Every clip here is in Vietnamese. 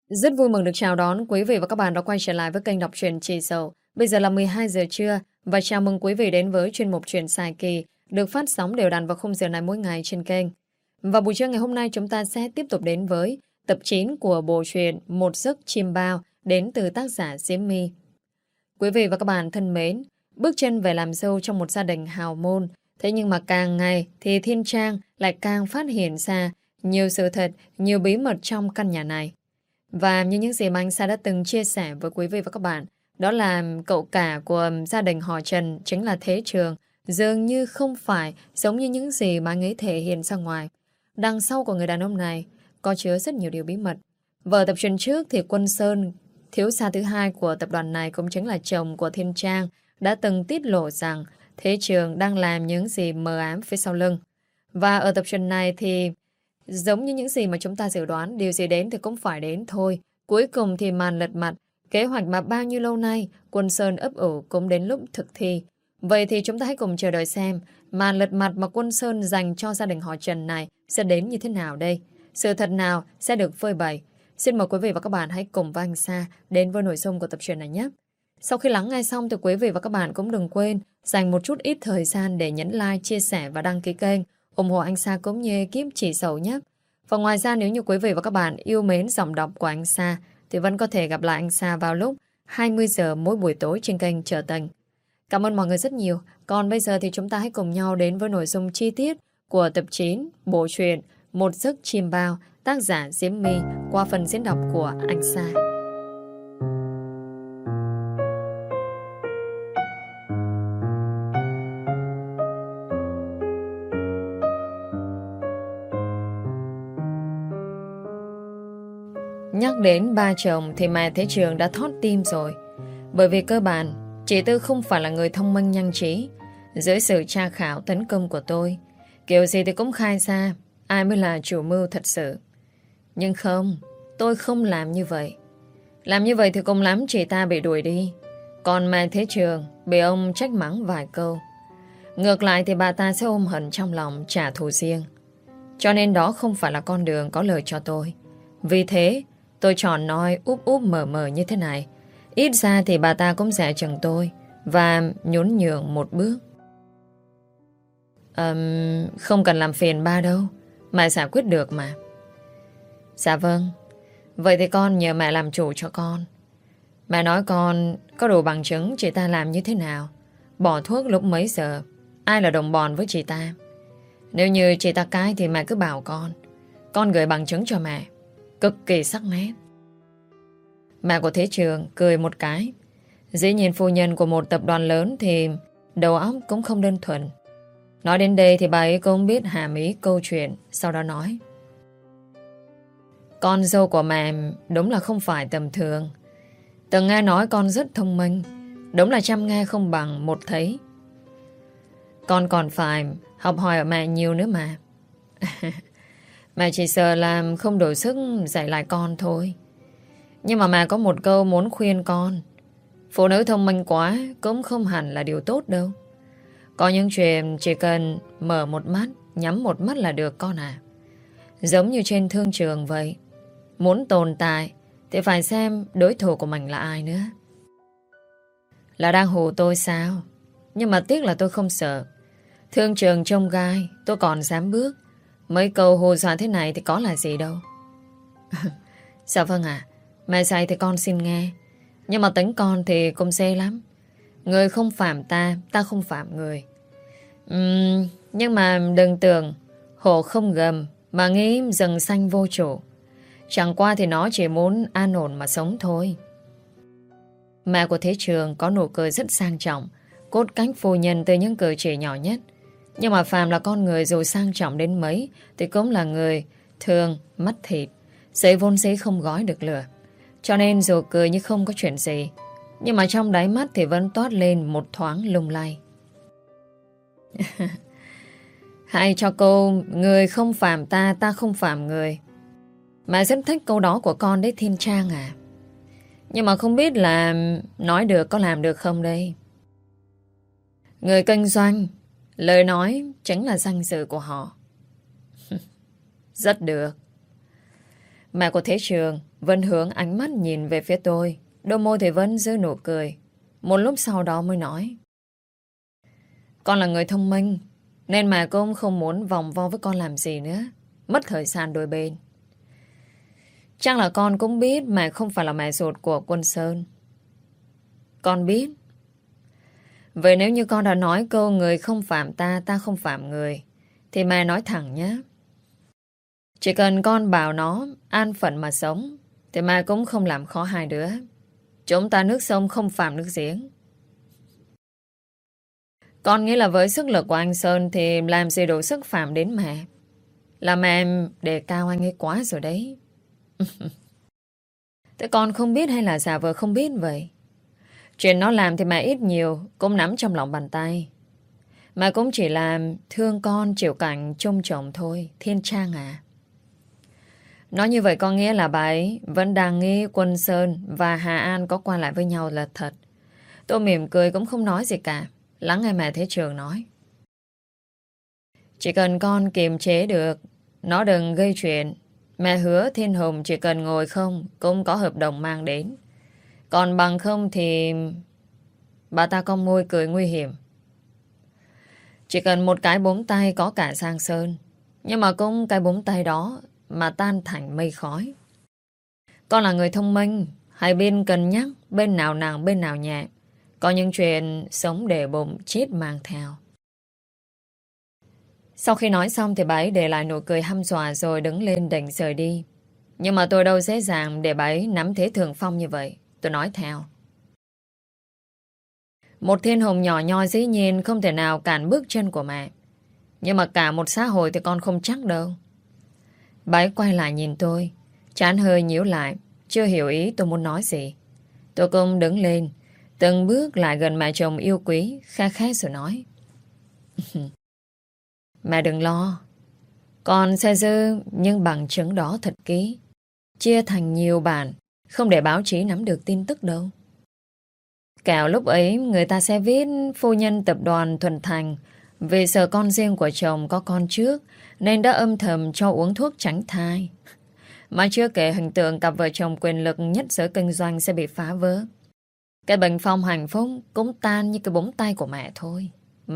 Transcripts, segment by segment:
Rất vui mừng được chào đón quý vị và các bạn đã quay trở lại với kênh đọc truyện Chị Dậu. Bây giờ là 12 giờ trưa và chào mừng quý vị đến với chuyên mục truyện dài kỳ được phát sóng đều đặn vào khung giờ này mỗi ngày trên kênh. Và buổi trưa ngày hôm nay chúng ta sẽ tiếp tục đến với tập 9 của bộ truyện Một Giấc Chim Bao đến từ tác giả Diễm My. Quý vị và các bạn thân mến, bước chân về làm dâu trong một gia đình hào môn, thế nhưng mà càng ngày thì Thiên Trang lại càng phát hiện ra nhiều sự thật, nhiều bí mật trong căn nhà này. Và như những gì mà anh Sa đã từng chia sẻ với quý vị và các bạn, đó là cậu cả của gia đình họ Trần chính là Thế Trường, dường như không phải giống như những gì mà anh ấy thể hiện ra ngoài. Đằng sau của người đàn ông này có chứa rất nhiều điều bí mật. Và ở tập truyện trước thì Quân Sơn, thiếu gia thứ hai của tập đoàn này cũng chính là chồng của Thiên Trang, đã từng tiết lộ rằng Thế Trường đang làm những gì mờ ám phía sau lưng. Và ở tập truyện này thì giống như những gì mà chúng ta dự đoán, điều gì đến thì cũng phải đến thôi. Cuối cùng thì màn lật mặt, kế hoạch mà bao nhiêu lâu nay Quân Sơn ấp ủ cũng đến lúc thực thi. Vậy thì chúng ta hãy cùng chờ đợi xem màn lật mặt mà Quân Sơn dành cho gia đình họ Trần này sẽ đến như thế nào đây. Sự thật nào sẽ được phơi bày. Xin mời quý vị và các bạn hãy cùng với anh Sa đến với nội dung của tập truyện này nhé. Sau khi lắng nghe xong thì quý vị và các bạn cũng đừng quên dành một chút ít thời gian để nhấn like, chia sẻ và đăng ký kênh, ủng hộ anh Sa cũng như ekip Chị Dậu nhé. Và ngoài ra nếu như quý vị và các bạn yêu mến giọng đọc của anh Sa thì vẫn có thể gặp lại anh Sa vào lúc 20 giờ mỗi buổi tối trên kênh Trở Tình. Cảm ơn mọi người rất nhiều. Còn bây giờ thì chúng ta hãy cùng nhau đến với nội dung chi tiết của tập 9 bộ truyện Một Giấc Chim Bao, tác giả Diễm My qua phần diễn đọc của anh Sa. Nhắc đến ba chồng thì mẹ Thế Trường đã thót tim rồi. Bởi vì cơ bản, chị Tư không phải là người thông minh nhanh trí. Dưới sự tra khảo tấn công của tôi, kiểu gì thì cũng khai ra ai mới là chủ mưu thật sự. Nhưng không, tôi không làm như vậy. Làm như vậy thì cùng lắm chị ta bị đuổi đi. Còn mẹ Thế Trường bị ông trách mắng vài câu. Ngược lại thì bà ta sẽ ôm hận trong lòng trả thù riêng. Cho nên đó không phải là con đường có lợi cho tôi. Vì thế tôi chọn nói úp úp mở mở như thế này. Ít ra thì bà ta cũng dè chừng tôi và nhún nhường một bước. Không cần làm phiền ba đâu, mẹ giải quyết được mà. Dạ vâng. Vậy thì con nhờ mẹ làm chủ cho con. Mẹ nói con có đủ bằng chứng chị ta làm như thế nào, bỏ thuốc lúc mấy giờ, ai là đồng bọn với chị ta. Nếu như chị ta cãi thì mẹ cứ bảo con gửi bằng chứng cho mẹ. Cực kỳ sắc nét. Mẹ của Thế Trường cười một cái. Dĩ nhiên phu nhân của một tập đoàn lớn thì đầu óc cũng không đơn thuần. Nói đến đây thì bà ấy cũng biết hàm ý câu chuyện. Sau đó nói: con dâu của mẹ đúng là không phải tầm thường. Từng nghe nói con rất thông minh. Đúng là trăm nghe không bằng một thấy. Con còn phải học hỏi ở mẹ nhiều nữa mà. Mẹ chỉ sợ là không đủ sức dạy lại con thôi. Nhưng mà mẹ có một câu muốn khuyên con. Phụ nữ thông minh quá cũng không hẳn là điều tốt đâu. Có những chuyện chỉ cần mở một mắt, nhắm một mắt là được con à. Giống như trên thương trường vậy. Muốn tồn tại thì phải xem đối thủ của mình là ai nữa. Là đang hù tôi sao? Nhưng mà tiếc là tôi không sợ. Thương trường trông gai tôi còn dám bước. Mấy câu hù dọa thế này thì có là gì đâu. Dạ vâng ạ. Mẹ dạy thì con xin nghe. Nhưng mà tính con thì cũng dễ lắm. Người không phạm ta, ta không phạm người. Nhưng mà đừng tưởng hổ không gầm mà nghĩ rừng xanh vô chủ. Chẳng qua thì nó chỉ muốn an ổn mà sống thôi. Mẹ của Thế Trường có nụ cười rất sang trọng, cốt cách phu nhân từ những cử chỉ nhỏ nhất. Nhưng mà phàm là con người dù sang trọng đến mấy thì cũng là người thường mắt thịt, giấy vốn dĩ không gói được lửa. Cho nên dù cười như không có chuyện gì, nhưng mà trong đáy mắt thì vẫn toát lên một thoáng lung lay. Hay cho câu người không phạm ta, ta không phạm người. Mẹ rất thích câu đó của con đấy Thiên Trang à. Nhưng mà không biết là nói được có làm được không đây. Người kinh doanh, lời nói chính là danh dự của họ. Rất được. Mẹ của Thế Trường Vân hướng ánh mắt nhìn về phía tôi. Đôi môi thì Vân giữ nụ cười. Một lúc sau đó mới nói. Con là người thông minh, nên mà cũng không muốn vòng vo với con làm gì nữa. Mất thời gian đôi bên. Chắc là con cũng biết mà không phải là mẹ ruột của Quân Sơn. Con biết. Vậy nếu như con đã nói câu người không phạm ta, ta không phạm người, thì mẹ nói thẳng nhé. Chỉ cần con bảo nó an phận mà sống, thì mẹ cũng không làm khó hai đứa. Chúng ta nước sông không phạm nước giếng. Con nghĩ là với sức lực của anh Sơn thì làm gì đủ sức phạm đến mẹ. Làm em đề cao anh ấy quá rồi đấy. Thế con không biết hay là giả vờ không biết vậy? Chuyện nó làm thì mẹ ít nhiều cũng nắm trong lòng bàn tay. Mà cũng chỉ làm thương con chịu cảnh trông chồng thôi, Thiên Trang à. Nói như vậy có nghĩa là bà ấy vẫn đang nghĩ Quân Sơn và Hà An có qua lại với nhau là thật. Tôi mỉm cười cũng không nói gì cả. Lắng nghe mẹ Thế Trường nói. Chỉ cần con kiềm chế được, nó đừng gây chuyện. Mẹ hứa Thiên Hùng chỉ cần ngồi không cũng có hợp đồng mang đến. Còn bằng không thì bà ta có môi cười nguy hiểm. Chỉ cần một cái búng tay có cả Giang Sơn. Nhưng mà cũng cái búng tay đó mà tan thành mây khói. Con là người thông minh, hai bên cân nhắc bên nào nặng bên nào nhẹ. Có những chuyện sống để bụng chết mang theo. Sau khi nói xong thì bà ấy để lại nụ cười hăm dọa rồi đứng lên định rời đi. Nhưng mà tôi đâu dễ dàng để bà ấy nắm thế thường phong như vậy. Tôi nói theo. Một Thiên Hùng nhỏ nhoi dĩ nhiên không thể nào cản bước chân của mẹ. Nhưng mà cả một xã hội thì con không chắc đâu. Bà ấy quay lại nhìn tôi, trán hơi nhíu lại, chưa hiểu ý tôi muốn nói gì. Tôi cũng đứng lên, từng bước lại gần mẹ chồng yêu quý, kha khẽ rồi nói. Mẹ đừng lo. Con sẽ giữ những bằng chứng đó thật kỹ. Chia thành nhiều bản, không để báo chí nắm được tin tức đâu. Kẻo lúc ấy người ta sẽ viết phu nhân tập đoàn Thuần Thành vì sợ con riêng của chồng có con trước nên đã âm thầm cho uống thuốc tránh thai. Mà chưa kể hình tượng cặp vợ chồng quyền lực nhất giới kinh doanh sẽ bị phá vỡ. Cái bình phong hạnh phúc cũng tan như cái búng tay của mẹ thôi.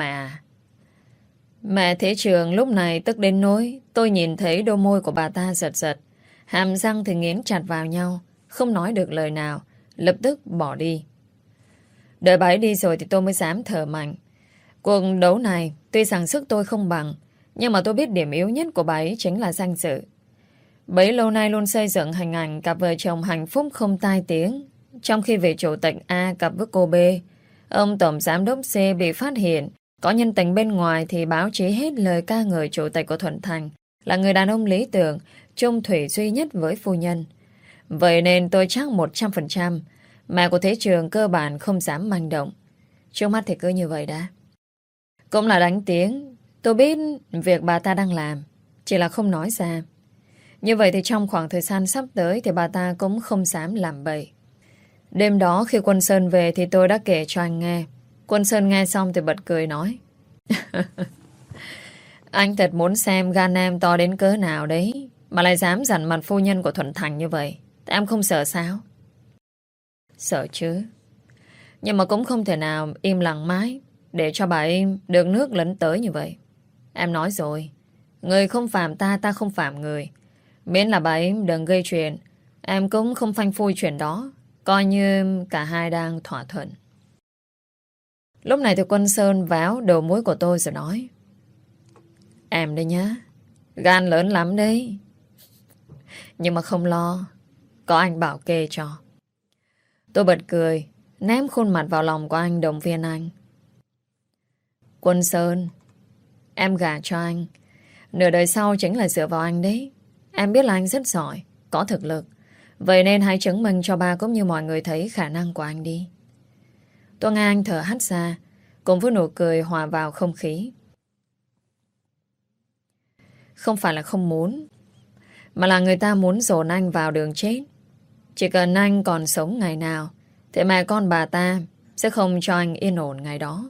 Mẹ Thế Trường lúc này tức đến nỗi tôi nhìn thấy đôi môi của bà ta giật giật. Hàm răng thì nghiến chặt vào nhau, không nói được lời nào, lập tức bỏ đi. Đợi bà ấy đi rồi thì tôi mới dám thở mạnh. Cuộc đấu này tuy rằng sức tôi không bằng, nhưng mà tôi biết điểm yếu nhất của bà ấy chính là danh dự. Bấy lâu nay luôn xây dựng hình ảnh cặp vợ chồng hạnh phúc không tai tiếng. Trong khi vị chủ tịch A cặp với cô B, ông tổng giám đốc C bị phát hiện có nhân tình bên ngoài thì báo chí hết lời ca ngợi chủ tịch của Thuận Thành là người đàn ông lý tưởng, chung thủy duy nhất với phu nhân. Vậy nên tôi chắc 100% mẹ của Thế Trường cơ bản không dám manh động. Trước mắt thì cứ như vậy đã. Cũng là đánh tiếng. Tôi biết việc bà ta đang làm, chỉ là không nói ra. Như vậy thì trong khoảng thời gian sắp tới thì bà ta cũng không dám làm bậy. Đêm đó khi Quân Sơn về thì tôi đã kể cho anh nghe. Quân Sơn nghe xong thì bật cười nói. Anh thật muốn xem gan em to đến cỡ nào đấy, mà lại dám dằn mặt phu nhân của Thuận Thành như vậy. Em không sợ sao? Sợ chứ. Nhưng mà cũng không thể nào im lặng mãi để cho bà ấy được nước lấn tới như vậy. Em nói rồi, người không phạm ta, ta không phạm người. Miễn là bà ấy đừng gây chuyện, em cũng không phanh phui chuyện đó. Coi như cả hai đang thỏa thuận. Lúc này thì Quân Sơn váo đầu mũi của tôi rồi nói. Em đây nhá, gan lớn lắm đấy. Nhưng mà không lo, có anh bảo kê cho. Tôi bật cười, ném khuôn mặt vào lòng của anh, động viên anh. Quân Sơn, em gả cho anh, nửa đời sau chính là dựa vào anh đấy. Em biết là anh rất giỏi, có thực lực. Vậy nên hãy chứng minh cho ba cũng như mọi người thấy khả năng của anh đi. Tôi nghe anh thở hắt ra, cùng với nụ cười hòa vào không khí. Không phải là không muốn, mà là người ta muốn dồn anh vào đường chết. Chỉ cần anh còn sống ngày nào thì mẹ con bà ta sẽ không cho anh yên ổn ngày đó.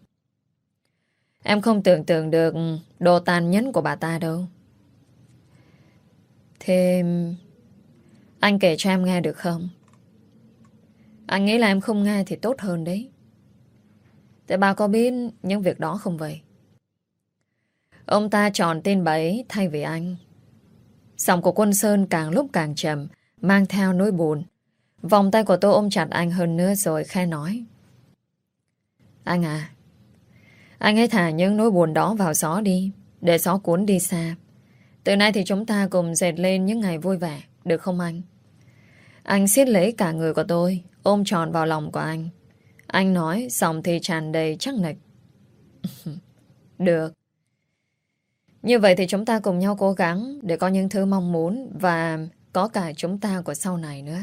Em không tưởng tượng được độ tàn nhẫn của bà ta đâu. Thế Anh kể cho em nghe được không? Anh nghĩ là em không nghe thì tốt hơn đấy. Tại bà có biết những việc đó không vậy? Ông ta chọn tên bà ấy thay vì anh. Giọng của Quân Sơn càng lúc càng trầm, mang theo nỗi buồn. Vòng tay của tôi ôm chặt anh hơn nữa rồi khe nói. Anh à, anh hãy thả những nỗi buồn đó vào gió đi, để gió cuốn đi xa. Từ nay thì chúng ta cùng dệt lên những ngày vui vẻ, được không anh? Anh siết lấy cả người của tôi, ôm tròn vào lòng của anh. Anh nói, giọng thì tràn đầy chắc nịch. Được. Như vậy thì chúng ta cùng nhau cố gắng để có những thứ mong muốn và có cả chúng ta của sau này nữa.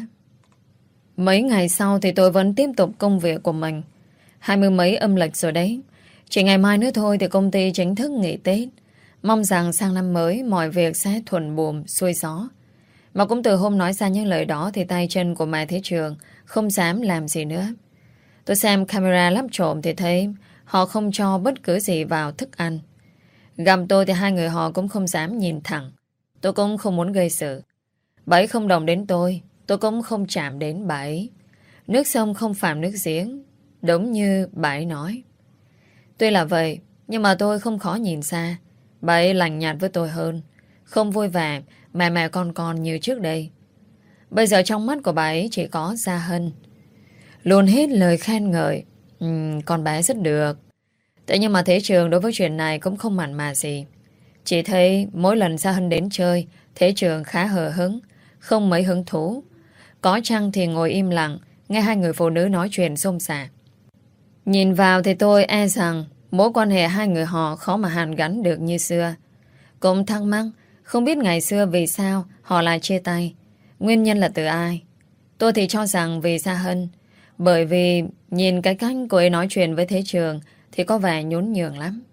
Mấy ngày sau thì tôi vẫn tiếp tục công việc của mình. 20 mấy âm lịch rồi đấy. Chỉ ngày mai nữa thôi thì công ty chính thức nghỉ Tết. Mong rằng sang năm mới mọi việc sẽ thuận buồm, xuôi gió. Mà cũng từ hôm nói ra những lời đó thì tay chân của mẹ Thế Trường không dám làm gì nữa. Tôi xem camera lắp trộm thì thấy họ không cho bất cứ gì vào thức ăn. Gặp tôi thì hai người họ cũng không dám nhìn thẳng. Tôi cũng không muốn gây sự. Bà ấy không động đến tôi cũng không chạm đến bà ấy. Nước sông không phạm nước giếng, đúng như bà ấy nói. Tuy là vậy, nhưng mà tôi không khó nhìn ra. Bà ấy lành nhạt với tôi hơn. Không vui vẻ, mẹ mẹ con như trước đây. Bây giờ trong mắt của bà ấy chỉ có Gia Hân. Luôn hết lời khen ngợi. Con bé rất được. Thế nhưng mà Thế Trường đối với chuyện này cũng không mặn mà gì. Chỉ thấy mỗi lần Gia Hân đến chơi, Thế Trường khá hờ hứng, không mấy hứng thú. Có chăng thì ngồi im lặng, nghe hai người phụ nữ nói chuyện xôn xả. Nhìn vào thì tôi e rằng mối quan hệ hai người họ khó mà hàn gắn được như xưa. Cũng thắc mắc, không biết ngày xưa vì sao họ lại chia tay. Nguyên nhân là từ ai? Tôi thì cho rằng vì Gia Hân. Bởi vì nhìn cái cách cô ấy nói chuyện với Thế Trường thì có vẻ nhún nhường lắm.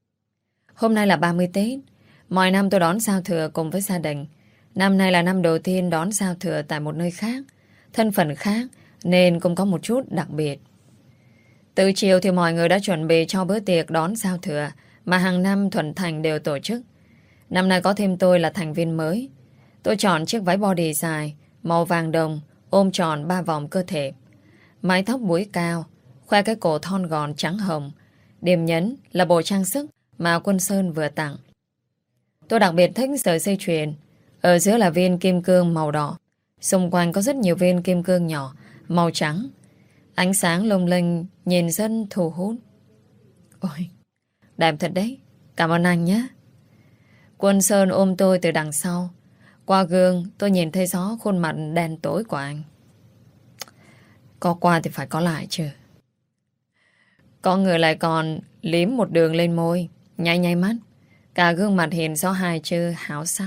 Hôm nay là 30 Tết. Mọi năm tôi đón giao thừa cùng với gia đình. Năm nay là năm đầu tiên đón giao thừa tại một nơi khác. Thân phận khác nên cũng có một chút đặc biệt. Từ chiều thì mọi người đã chuẩn bị cho bữa tiệc đón giao thừa mà hàng năm Thuận Thành đều tổ chức. Năm nay có thêm tôi là thành viên mới. Tôi chọn chiếc váy body dài, màu vàng đồng, ôm tròn 3 vòng cơ thể. Mái tóc búi cao, khoe cái cổ thon gọn trắng hồng. Điểm nhấn là bộ trang sức mà Quân Sơn vừa tặng. Tôi đặc biệt thích sợi dây chuyền. Ở giữa là viên kim cương màu đỏ. Xung quanh có rất nhiều viên kim cương nhỏ, màu trắng. Ánh sáng lung linh, nhìn rất thu hút. Ôi, đẹp thật đấy. Cảm ơn anh nhé. Quân Sơn ôm tôi từ đằng sau. Qua gương tôi nhìn thấy rõ khuôn mặt đen tối của anh. Có qua thì phải có lại chứ. Có người lại còn liếm một đường lên môi, nháy nháy mắt. Cả gương mặt hiện rõ hai chữ háo sắc.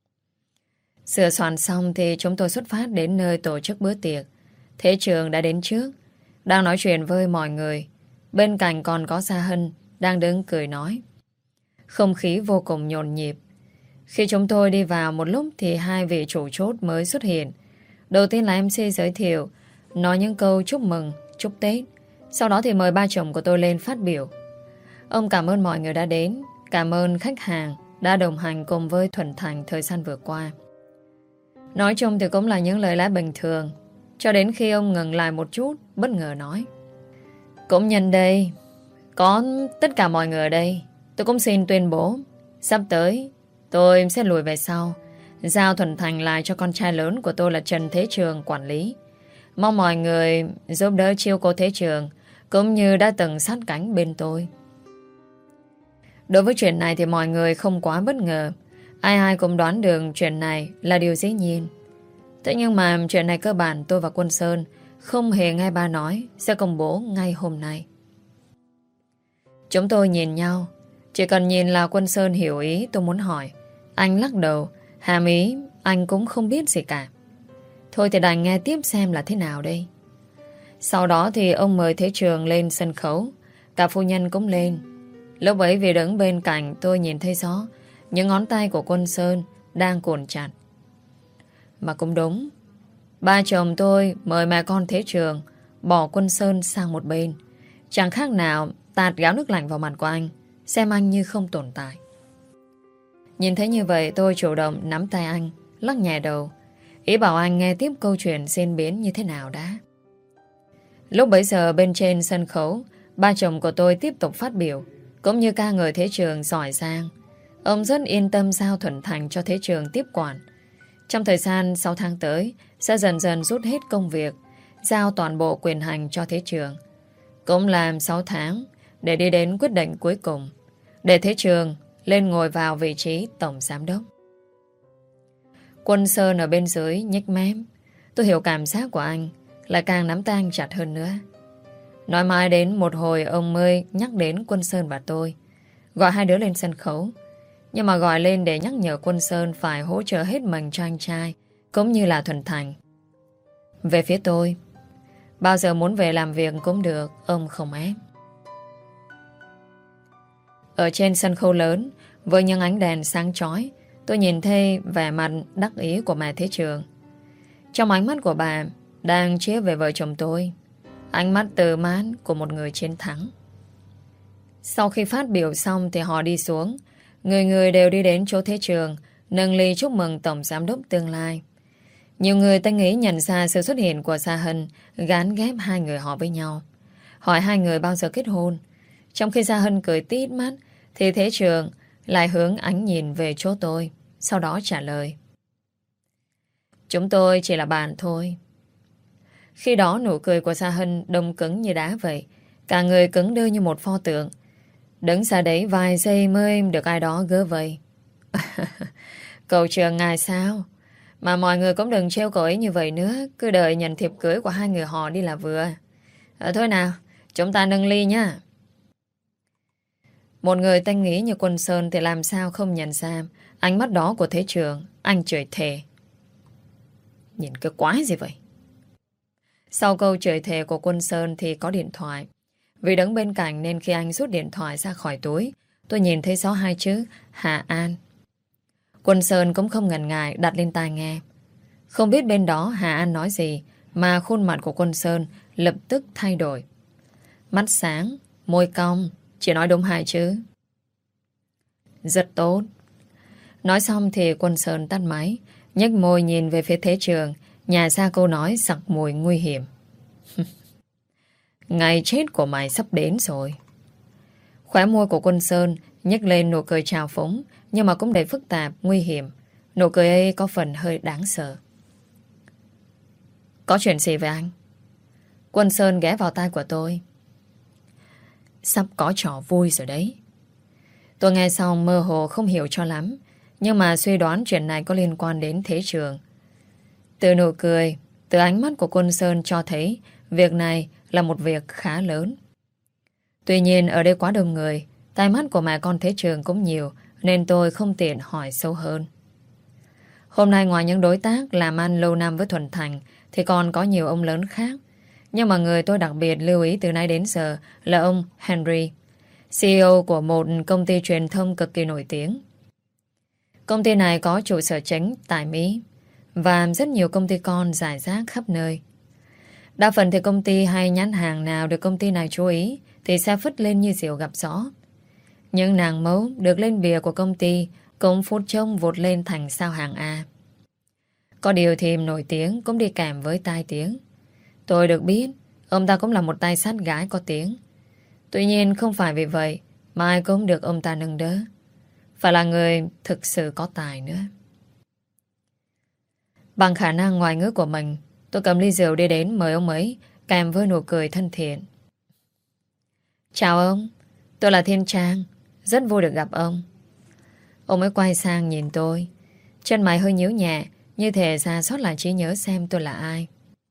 Sửa soạn xong thì chúng tôi xuất phát đến nơi tổ chức bữa tiệc. Thế Trường đã đến trước, đang nói chuyện với mọi người. Bên cạnh còn có Gia Hân đang đứng cười nói. Không khí vô cùng nhộn nhịp. Khi chúng tôi đi vào một lúc thì hai vị chủ chốt mới xuất hiện. Đầu tiên là MC giới thiệu, nói những câu chúc mừng, chúc Tết. Sau đó thì mời ba chồng của tôi lên phát biểu. Ông cảm ơn mọi người đã đến, cảm ơn khách hàng đã đồng hành cùng với Thuận Thành thời gian vừa qua. Nói chung thì cũng là những lời lẽ bình thường, cho đến khi ông ngừng lại một chút, bất ngờ nói. Cũng nhân đây, có tất cả mọi người ở đây, tôi cũng xin tuyên bố, sắp tới tôi sẽ lùi về sau, giao Thuận Thành lại cho con trai lớn của tôi là Trần Thế Trường quản lý. Mong mọi người giúp đỡ chiếu cố Thế Trường, cũng như đã từng sát cánh bên tôi. Đối với chuyện này thì mọi người không quá bất ngờ. Ai ai cũng đoán được chuyện này là điều dĩ nhiên. Thế nhưng mà chuyện này cơ bản tôi và Quân Sơn không hề nghe ba nói sẽ công bố ngay hôm nay. Chúng tôi nhìn nhau. Chỉ cần nhìn là Quân Sơn hiểu ý tôi muốn hỏi. Anh lắc đầu, hàm ý anh cũng không biết gì cả. Thôi thì đành nghe tiếp xem là thế nào đây. Sau đó thì ông mời Thế Trường lên sân khấu. Cả phu nhân cũng lên. Lúc ấy vì đứng bên cạnh tôi nhìn thấy rõ những ngón tay của Quân Sơn đang cuộn chặt. Mà cũng đúng, ba chồng tôi mời mẹ con Thế Trường bỏ Quân Sơn sang một bên. Chẳng khác nào tạt gáo nước lạnh vào mặt của anh, xem anh như không tồn tại. Nhìn thấy như vậy tôi chủ động nắm tay anh, lắc nhẹ đầu. Ý bảo anh nghe tiếp câu chuyện diễn biến như thế nào đã. Lúc bấy giờ bên trên sân khấu, ba chồng của tôi tiếp tục phát biểu, cũng như ca ngợi Thế Trường giỏi giang. Ông rất yên tâm giao Thuận Thành cho Thế Trường tiếp quản. Trong thời gian 6 tháng tới, sẽ dần dần rút hết công việc, giao toàn bộ quyền hành cho Thế Trường. Cũng làm 6 tháng để đi đến quyết định cuối cùng, để Thế Trường lên ngồi vào vị trí tổng giám đốc. Quân Sơn ở bên dưới nhếch mép. Tôi hiểu cảm giác của anh, lại càng nắm tay anh chặt hơn nữa. Nói mãi đến một hồi ông mới nhắc đến Quân Sơn và tôi, gọi hai đứa lên sân khấu. Nhưng mà gọi lên để nhắc nhở Quân Sơn phải hỗ trợ hết mình cho anh trai, cũng như là Thuận Thành. Về phía tôi, bao giờ muốn về làm việc cũng được, ông không ép. Ở trên sân khấu lớn, với những ánh đèn sáng chói, tôi nhìn thấy vẻ mặt đắc ý của mẹ Thế Trường. Trong ánh mắt của bà đang chiếu về vợ chồng tôi, ánh mắt từ mãn của một người chiến thắng. Sau khi phát biểu xong thì họ đi xuống. Người người đều đi đến chỗ Thế Trường, nâng ly chúc mừng tổng giám đốc tương lai. Nhiều người ta nghĩ nhận ra sự xuất hiện của Sa Hân, gán ghép hai người họ với nhau, hỏi hai người bao giờ kết hôn. Trong khi Sa Hân cười tít mắt, thì Thế Trường lại hướng ánh nhìn về chỗ tôi, sau đó trả lời: chúng tôi chỉ là bạn thôi. Khi đó nụ cười của Sa Hân đông cứng như đá vậy, cả người cứng đơ như một pho tượng. Đứng xa đấy vài giây mới được ai đó gỡ vây. Cậu Trường ngài sao? Mà mọi người cũng đừng trêu cậu ấy như vậy nữa, cứ đợi nhận thiệp cưới của hai người họ đi là vừa. Thôi nào, chúng ta nâng ly nhá. Một người tanh nghĩ như Quân Sơn thì làm sao không nhận ra ánh mắt đó của Thế Trường. Anh chửi thề: nhìn cái quái gì vậy? Sau câu chửi thề của Quân Sơn thì có điện thoại. Vì đứng bên cạnh nên khi anh rút điện thoại ra khỏi túi, tôi nhìn thấy rõ hai chữ Hà An. Quân Sơn cũng không ngần ngại đặt lên tai nghe. Không biết bên đó Hà An nói gì mà khuôn mặt của Quân Sơn lập tức thay đổi. Mắt sáng, môi cong, chỉ nói đúng hai chữ: rất tốt. Nói xong thì Quân Sơn tắt máy, nhếch môi nhìn về phía Thế Trường, nhả ra câu nói sặc mùi nguy hiểm: ngày chết của mày sắp đến rồi. Khóe môi của Quân Sơn nhếch lên nụ cười trào phúng, nhưng mà cũng đầy phức tạp, nguy hiểm. Nụ cười ấy có phần hơi đáng sợ. Có chuyện gì với anh? Quân Sơn ghé vào tai của tôi. Sắp có trò vui rồi đấy. Tôi nghe xong mơ hồ không hiểu cho lắm, nhưng mà suy đoán chuyện này có liên quan đến Thế Trường. Từ nụ cười, từ ánh mắt của Quân Sơn cho thấy việc này là một việc khá lớn. Tuy nhiên ở đây quá đông người, tai mắt của mẹ con Thế Trường cũng nhiều, nên tôi không tiện hỏi sâu hơn. Hôm nay ngoài những đối tác làm ăn lâu năm với Thuận Thành thì còn có nhiều ông lớn khác. Nhưng mà người tôi đặc biệt lưu ý từ nay đến giờ là ông Henry, CEO của một công ty truyền thông cực kỳ nổi tiếng. Công ty này có trụ sở chính tại Mỹ và rất nhiều công ty con rải rác khắp nơi. Đa phần thì công ty hay nhãn hàng nào được công ty này chú ý thì sẽ phất lên như diều gặp gió. Những nàng mẫu được lên bìa của công ty cũng phút chốc vụt lên thành sao hàng A. Có điều thì nổi tiếng cũng đi kèm với tai tiếng. Tôi được biết ông ta cũng là một tay sát gái có tiếng. Tuy nhiên không phải vì vậy mà ai cũng được ông ta nâng đỡ. Phải là người thực sự có tài nữa. Bằng khả năng ngoài ngữ của mình, tôi cầm ly rượu đi đến mời ông ấy, kèm với nụ cười thân thiện. Chào ông, tôi là Thiên Trang, rất vui được gặp ông. Ông ấy quay sang nhìn tôi, chân mày hơi nhíu nhẹ, như thể ra sót lại trí nhớ xem tôi là ai.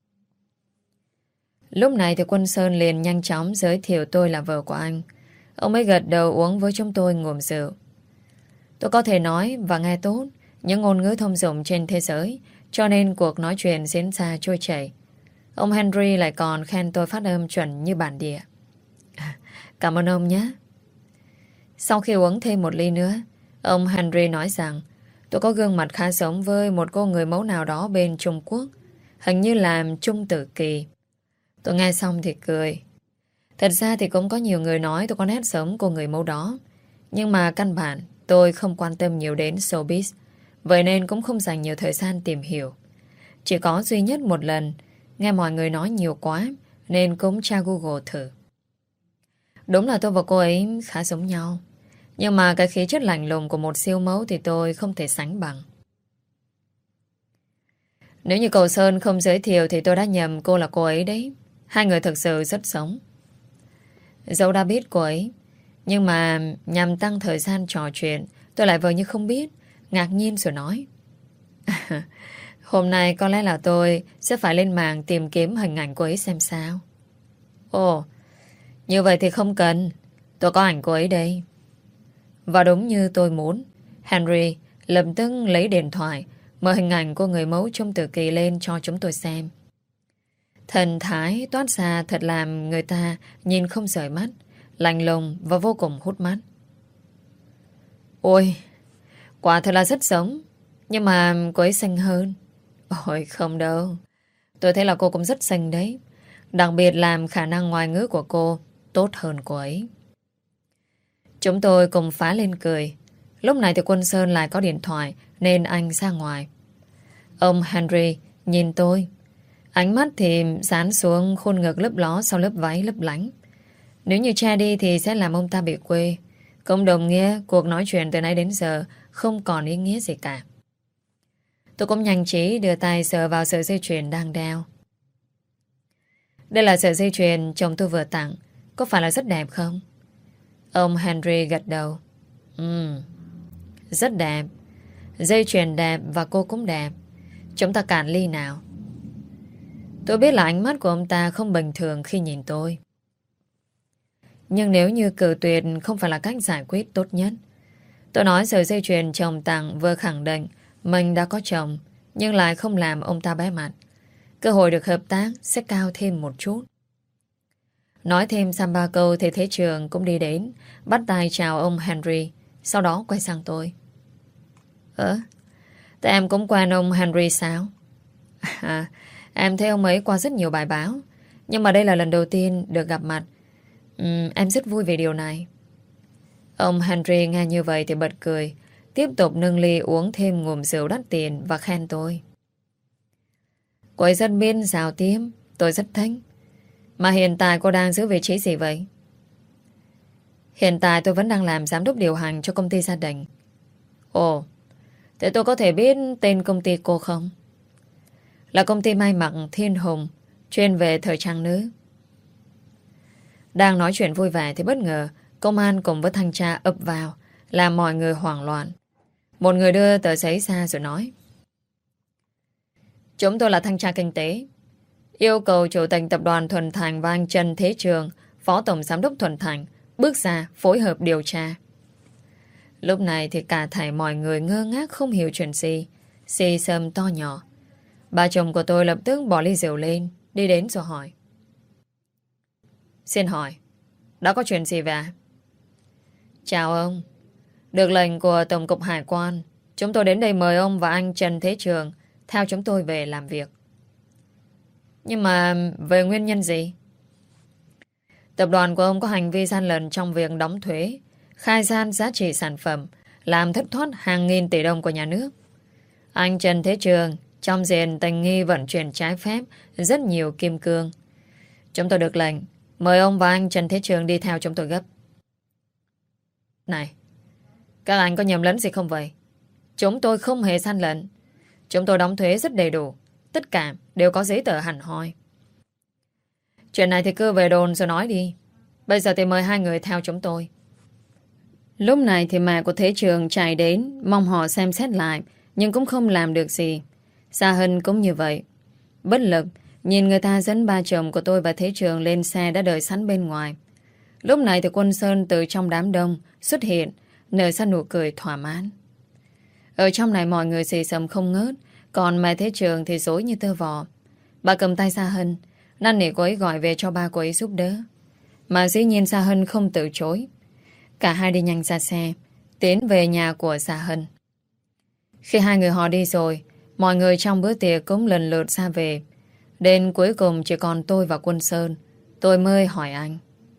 Lúc này thì Quân Sơn liền nhanh chóng giới thiệu tôi là vợ của anh. Ông ấy gật đầu uống với chúng tôi ngụm rượu. Tôi có thể nói và nghe tốt những ngôn ngữ thông dụng trên thế giới, cho nên cuộc nói chuyện diễn ra trôi chảy. Ông Henry lại còn khen tôi phát âm chuẩn như bản địa. Cảm ơn ông nhé. Sau khi uống thêm một ly nữa, ông Henry nói rằng tôi có gương mặt khá giống với một cô người mẫu nào đó bên Trung Quốc, hình như làm Trung Tử Kỳ. Tôi nghe xong thì cười. Thật ra thì cũng có nhiều người nói tôi có nét giống cô người mẫu đó, nhưng mà căn bản tôi không quan tâm nhiều đến showbiz, vậy nên cũng không dành nhiều thời gian tìm hiểu. Chỉ có duy nhất một lần nghe mọi người nói nhiều quá nên cũng tra Google thử. Đúng là tôi và cô ấy khá giống nhau. Nhưng mà cái khí chất lạnh lùng của một siêu mẫu thì tôi không thể sánh bằng. Nếu như cậu Sơn không giới thiệu thì tôi đã nhầm cô là cô ấy đấy. Hai người thực sự rất giống. Dẫu đã biết cô ấy, nhưng mà nhằm tăng thời gian trò chuyện, tôi lại vờ như không biết, ngạc nhiên rồi nói. Hôm nay có lẽ là tôi sẽ phải lên mạng tìm kiếm hình ảnh cô ấy xem sao. Ồ, như vậy thì không cần. Tôi có ảnh cô ấy đây. Và đúng như tôi muốn, Henry lập tức lấy điện thoại, mở hình ảnh của người mẫu trong tử kỳ lên cho chúng tôi xem. Thần thái toát ra thật làm người ta nhìn không rời mắt, lạnh lùng và vô cùng hút mắt. Ôi, quả thật là rất giống. Nhưng mà cô ấy xinh hơn. Ôi không đâu. Tôi thấy là cô cũng rất xinh đấy. Đặc biệt làm khả năng ngoại ngữ của cô tốt hơn cô ấy. Chúng tôi cùng phá lên cười. Lúc này thì Quân Sơn lại có điện thoại nên anh ra ngoài. Ông Henry nhìn tôi. Ánh mắt thì dán xuống khuôn ngực lấp ló sau lớp váy lấp lánh. Nếu như che đi thì sẽ làm ông ta bị quê. Cũng đồng nghĩa cuộc nói chuyện từ nay đến giờ không còn ý nghĩa gì cả. Tôi cũng nhanh trí đưa tay sờ vào sợi dây chuyền đang đeo. Đây là sợi dây chuyền chồng tôi vừa tặng. Có phải là rất đẹp không? Ông Henry gật đầu. Rất đẹp. Dây chuyền đẹp và cô cũng đẹp. Chúng ta cạn ly nào. Tôi biết là ánh mắt của ông ta không bình thường khi nhìn tôi. Nhưng nếu như cự tuyệt không phải là cách giải quyết tốt nhất. Tôi nói sợi dây chuyền chồng tặng vừa khẳng định mình đã có chồng, nhưng lại không làm ông ta bé mặt. Cơ hội được hợp tác sẽ cao thêm một chút. Nói thêm sang ba câu thì Thế Trường cũng đi đến, bắt tay chào ông Henry, sau đó quay sang tôi. Tại em cũng quen ông Henry sao? Em thấy ông ấy qua rất nhiều bài báo, nhưng mà đây là lần đầu tiên được gặp mặt. Em rất vui về điều này. Ông Henry nghe như vậy thì bật cười, tiếp tục nâng ly uống thêm ngụm rượu đắt tiền và khen tôi. Cô ấy rất biết giao tiếp, tôi rất thích. Mà hiện tại cô đang giữ vị trí gì vậy? Hiện tại tôi vẫn đang làm giám đốc điều hành cho công ty gia đình. Ồ, thế tôi có thể biết tên công ty cô không? Là công ty may mặc Thiên Hùng, chuyên về thời trang nữ. Đang nói chuyện vui vẻ thì bất ngờ công an cùng với thanh tra ập vào, làm mọi người hoảng loạn. Một người đưa tờ giấy ra rồi nói. Chúng tôi là thanh tra kinh tế. Yêu cầu chủ tịch tập đoàn Thuận Thành và anh Trần Thế Trường, phó tổng giám đốc Thuận Thành, bước ra phối hợp điều tra. Lúc này thì cả thảy mọi người ngơ ngác không hiểu chuyện gì. Xì xầm to nhỏ. Bà chồng của tôi lập tức bỏ ly rượu lên, đi đến rồi hỏi. Xin hỏi, đã có chuyện gì vậy ạ? Chào ông. Được lệnh của Tổng cục Hải quan, chúng tôi đến đây mời ông và anh Trần Thế Trường theo chúng tôi về làm việc. Nhưng mà về nguyên nhân gì? Tập đoàn của ông có hành vi gian lận trong việc đóng thuế, khai gian giá trị sản phẩm, làm thất thoát hàng nghìn tỷ đồng của nhà nước. Anh Trần Thế Trường trong diện tình nghi vận chuyển trái phép rất nhiều kim cương. Chúng tôi được lệnh mời ông và anh Trần Thế Trường đi theo chúng tôi gấp. Này, các anh có nhầm lẫn gì không vậy? Chúng tôi không hề gian lận. Chúng tôi đóng thuế rất đầy đủ. Tất cả đều có giấy tờ hẳn hoi. Chuyện này thì cứ về đồn rồi nói đi. Bây giờ thì mời hai người theo chúng tôi. Lúc này thì mẹ của Thế Trường chạy đến, mong họ xem xét lại, nhưng cũng không làm được gì. Sa Hân cũng như vậy. Bất lực, nhìn người ta dẫn ba chồng của tôi và Thế Trường lên xe đã đợi sẵn bên ngoài. Lúc này thì Quân Sơn từ trong đám đông xuất hiện, nở ra nụ cười thỏa mãn. Ở trong này mọi người xì xầm không ngớt, còn mẹ Thế Trường thì rối như tơ vò. Bà cầm tay Sa Hân, năn nỉ cô ấy gọi về cho ba cô ấy giúp đỡ. Mà dĩ nhiên Sa Hân không từ chối. Cả hai đi nhanh ra xe, tiến về nhà của Sa Hân. Khi hai người họ đi rồi, mọi người trong bữa tiệc cũng lần lượt ra về. Đến cuối cùng chỉ còn tôi và Quân Sơn. Tôi mới hỏi anh.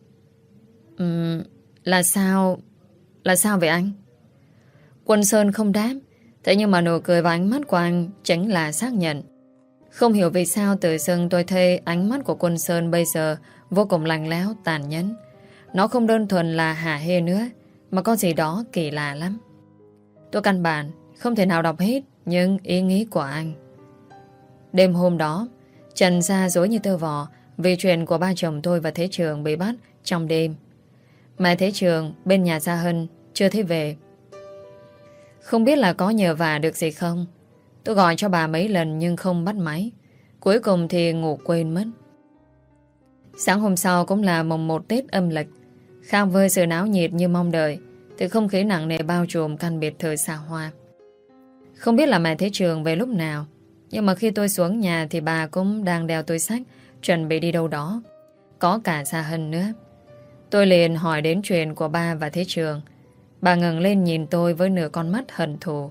Là sao? Là sao vậy anh? Quân Sơn không đáp. Thế nhưng mà nụ cười và ánh mắt của anh chính là xác nhận. Không hiểu vì sao tự dưng tôi thấy ánh mắt của Quân Sơn bây giờ vô cùng lạnh lẽo, tàn nhẫn. Nó không đơn thuần là hả hê nữa, mà có gì đó kỳ lạ lắm. Tôi căn bản không thể nào đọc hết những ý nghĩ của anh. Đêm hôm đó, Trần ra dối như tơ vò vì chuyện của ba chồng tôi và Thế Trường bị bắt trong đêm. Mẹ Thế Trường bên nhà Gia Hân chưa thấy về. Không biết là có nhờ vả được gì không. Tôi gọi cho bà mấy lần nhưng không bắt máy. Cuối cùng thì ngủ quên mất. Sáng hôm sau cũng là mùng 1 Tết âm lịch. Khác với sự náo nhiệt như mong đợi thì không khí nặng nề bao trùm căn biệt thự xa hoa. Không biết là mẹ Thế Trường về lúc nào, nhưng mà khi tôi xuống nhà thì bà cũng đang đeo túi xách chuẩn bị đi đâu đó. Có cả Gia Hân nữa. Tôi liền hỏi đến chuyện của ba và Thế Trường. Bà ngẩng lên nhìn tôi với nửa con mắt hận thù.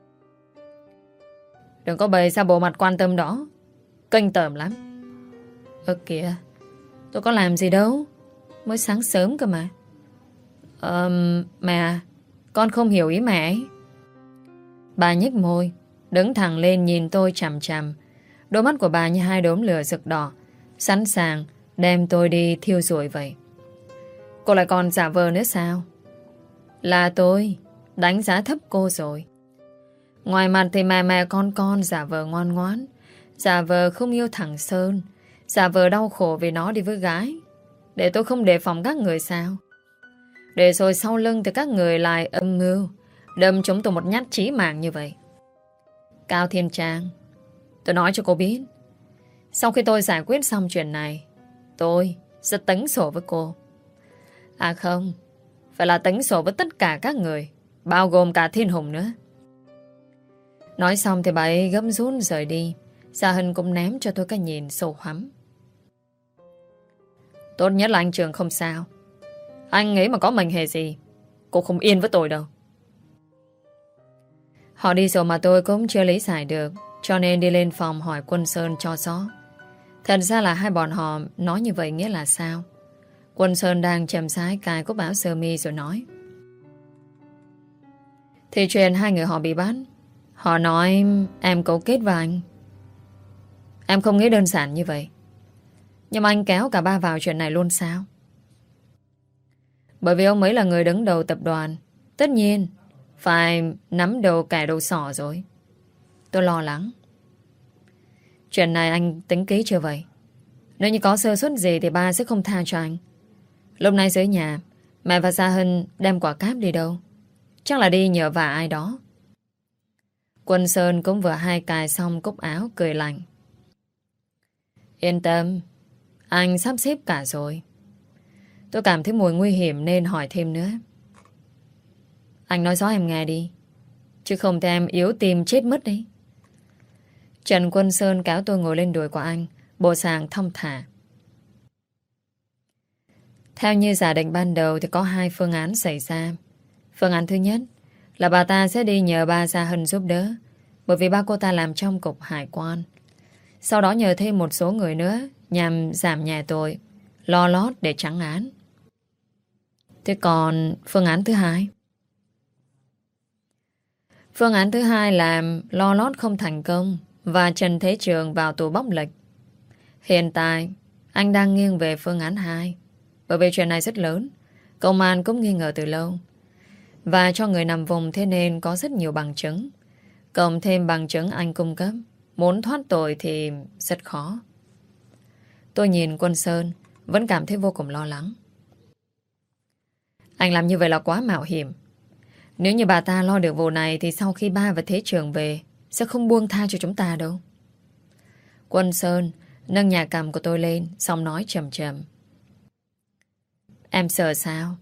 Đừng có bày ra bộ mặt quan tâm đó, kênh tởm lắm. Kìa, tôi có làm gì đâu, mới sáng sớm cơ mà. Mẹ, con không hiểu ý mẹ ấy. Bà nhếch môi, đứng thẳng lên nhìn tôi chằm chằm. Đôi mắt của bà như hai đốm lửa rực đỏ, sẵn sàng đem tôi đi thiêu rụi vậy. Cô lại còn giả vờ nữa sao? Là tôi đánh giá thấp cô rồi. Ngoài mặt thì mẹ con giả vờ ngoan ngoãn, giả vờ không yêu thằng Sơn, giả vờ đau khổ vì nó đi với gái, để tôi không đề phòng các người sao? Để rồi sau lưng thì các người lại âm mưu đâm chúng tôi một nhát chí mạng như vậy. Cao Thiên Trang, tôi nói cho cô biết, sau khi tôi giải quyết xong chuyện này, tôi sẽ tính sổ với cô. À không, phải là tính sổ với tất cả các người, bao gồm cả Thiên Hùng nữa. Nói xong thì bà ấy gấp rút rời đi. Gia Hân cũng ném cho tôi cái nhìn sâu hoắm. Tốt nhất là anh Trường không sao. Anh ấy mà có mệnh hệ gì, cô không yên với tôi đâu. Họ đi rồi mà tôi cũng chưa lý giải được, cho nên đi lên phòng hỏi Quân Sơn cho rõ. Thật ra là hai bọn họ nói như vậy nghĩa là sao? Quân Sơn đang chậm rãi cài cúc áo sơ mi rồi nói. Thì chuyện hai người họ bị bắt, họ nói em cấu kết với anh. Em không nghĩ đơn giản như vậy. Nhưng mà anh kéo cả ba vào chuyện này luôn sao? Bởi vì ông ấy là người đứng đầu tập đoàn, tất nhiên phải nắm đầu kẻ đầu sỏ rồi. Tôi lo lắng. Chuyện này anh tính kỹ chưa vậy? Nếu như có sơ suất gì thì ba sẽ không tha cho anh. Lúc này dưới nhà, mẹ và Gia Hân đem quả cáp đi đâu? Chắc là đi nhờ vả ai đó. Quân Sơn cũng vừa hai cài xong cúc áo cười lạnh. Yên tâm, anh sắp xếp cả rồi. Tôi cảm thấy mùi nguy hiểm nên hỏi thêm nữa. Anh nói rõ em nghe đi, chứ không thì em yếu tim chết mất đấy. Trần Quân Sơn kéo tôi ngồi lên đùi của anh, bộ dạng thong thả. Theo như giả định ban đầu thì có hai phương án xảy ra. Phương án thứ nhất là bà ta sẽ đi nhờ ba Gia Hân giúp đỡ, bởi vì ba cô ta làm trong cục hải quan. Sau đó nhờ thêm một số người nữa nhằm giảm nhẹ tội, lo lót để trắng án. Thế còn phương án thứ hai? Phương án thứ hai là lo lót không thành công và Trần Thế Trường vào tù bóc lệch. Hiện tại anh đang nghiêng về phương án 2, bởi vì chuyện này rất lớn, công an cũng nghi ngờ từ lâu. Và cho người nằm vùng thế nên có rất nhiều bằng chứng. Cộng thêm bằng chứng anh cung cấp, muốn thoát tội thì rất khó. Tôi nhìn Quân Sơn, vẫn cảm thấy vô cùng lo lắng. Anh làm như vậy là quá mạo hiểm. Nếu như bà ta lo được vụ này thì sau khi ba và Thế Trường về sẽ không buông tha cho chúng ta đâu. Quân Sơn nâng nhà cầm của tôi lên, xong nói chậm chậm. Em sợ sao?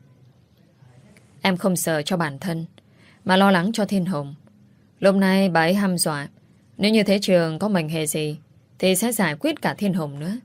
Em không sợ cho bản thân, mà lo lắng cho Thiên Hùng. Lúc này bà ấy hăm dọa, nếu như Thế Trường có mệnh hệ gì thì sẽ giải quyết cả Thiên Hùng nữa.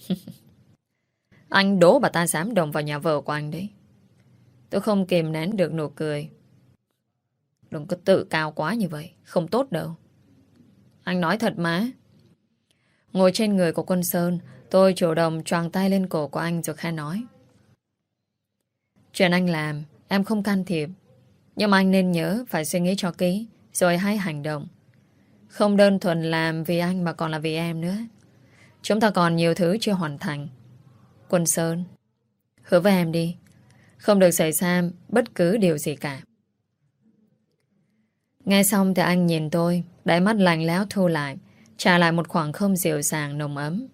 Anh đố bà ta dám động vào nhà vợ của anh đấy. Tôi không kìm nén được nụ cười. Đừng có tự cao quá như vậy, không tốt đâu. Anh nói thật mà. Ngồi trên người của Quân Sơn, tôi chủ động choàng tay lên cổ của anh rồi khẽ nói. Chuyện anh làm, em không can thiệp. Nhưng mà anh nên nhớ phải suy nghĩ cho kỹ, rồi hãy hành động. Không đơn thuần làm vì anh mà còn là vì em nữa. Chúng ta còn nhiều thứ chưa hoàn thành. Quân Sơn, hứa với em đi, không được xảy ra bất cứ điều gì cả. Nghe xong thì anh nhìn tôi, đáy mắt lạnh lẽo thu lại, trả lại một khoảng không dịu dàng nồng ấm.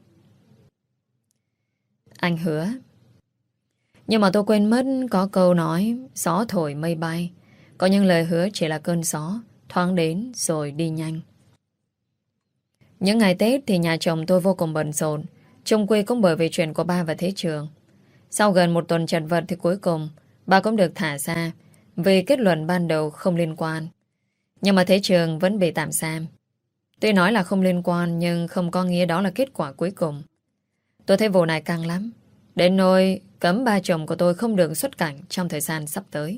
Anh hứa. Nhưng mà tôi quên mất có câu nói gió thổi mây bay. Có những lời hứa chỉ là cơn gió, thoáng đến rồi đi nhanh. Những ngày Tết thì nhà chồng tôi vô cùng bận rộn, chung quy cũng bởi vì chuyện của ba và Thế Trường. Sau gần một tuần chật vật thì cuối cùng ba cũng được thả ra vì kết luận ban đầu không liên quan. Nhưng mà Thế Trường vẫn bị tạm giam. Tuy nói là không liên quan nhưng không có nghĩa đó là kết quả cuối cùng. Tôi thấy vụ này căng lắm, đến nỗi cấm ba chồng của tôi không được xuất cảnh trong thời gian sắp tới.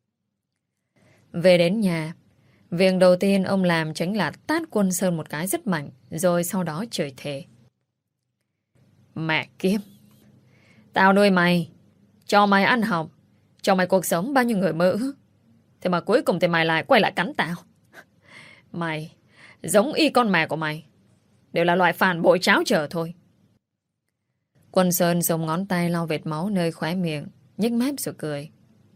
Về đến nhà, việc đầu tiên ông làm chính là tát Quân Sơn một cái rất mạnh, rồi sau đó chửi thề. Mẹ kiếp! Tao nuôi mày, cho mày ăn học, cho mày cuộc sống bao nhiêu người mơ ước. Thế mà cuối cùng thì mày lại quay lại cắn tao. Mày, giống y con mẹ của mày, đều là loại phản bội cháo trở thôi. Quân Sơn dùng ngón tay lau vệt máu nơi khóe miệng, nhếch mép rồi cười.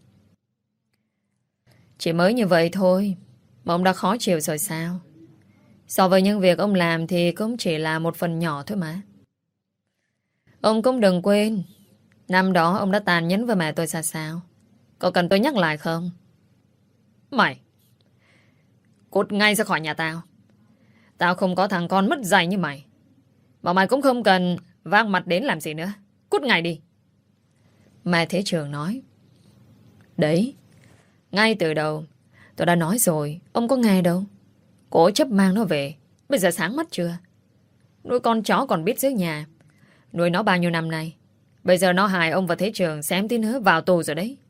Chỉ mới như vậy thôi mà ông đã khó chịu rồi sao? So với những việc ông làm thì cũng chỉ là một phần nhỏ thôi mà. Ông cũng đừng quên, năm đó ông đã tàn nhẫn với mẹ tôi ra sao? Có cần tôi nhắc lại không? Mày! Cút ngay ra khỏi nhà tao. Tao không có thằng con mất dạy như mày. Mà mày cũng không cần vang mặt đến làm gì nữa. Cút ngay đi. Mẹ Thế Trường nói. Đấy, ngay từ đầu tôi đã nói rồi, ông có nghe đâu. Cố chấp mang nó về. Bây giờ sáng mắt chưa? Nuôi con chó còn biết giữ nhà. Nuôi nó bao nhiêu năm nay. Bây giờ nó hại ông và Thế Trường xém tí nữa vào tù rồi đấy.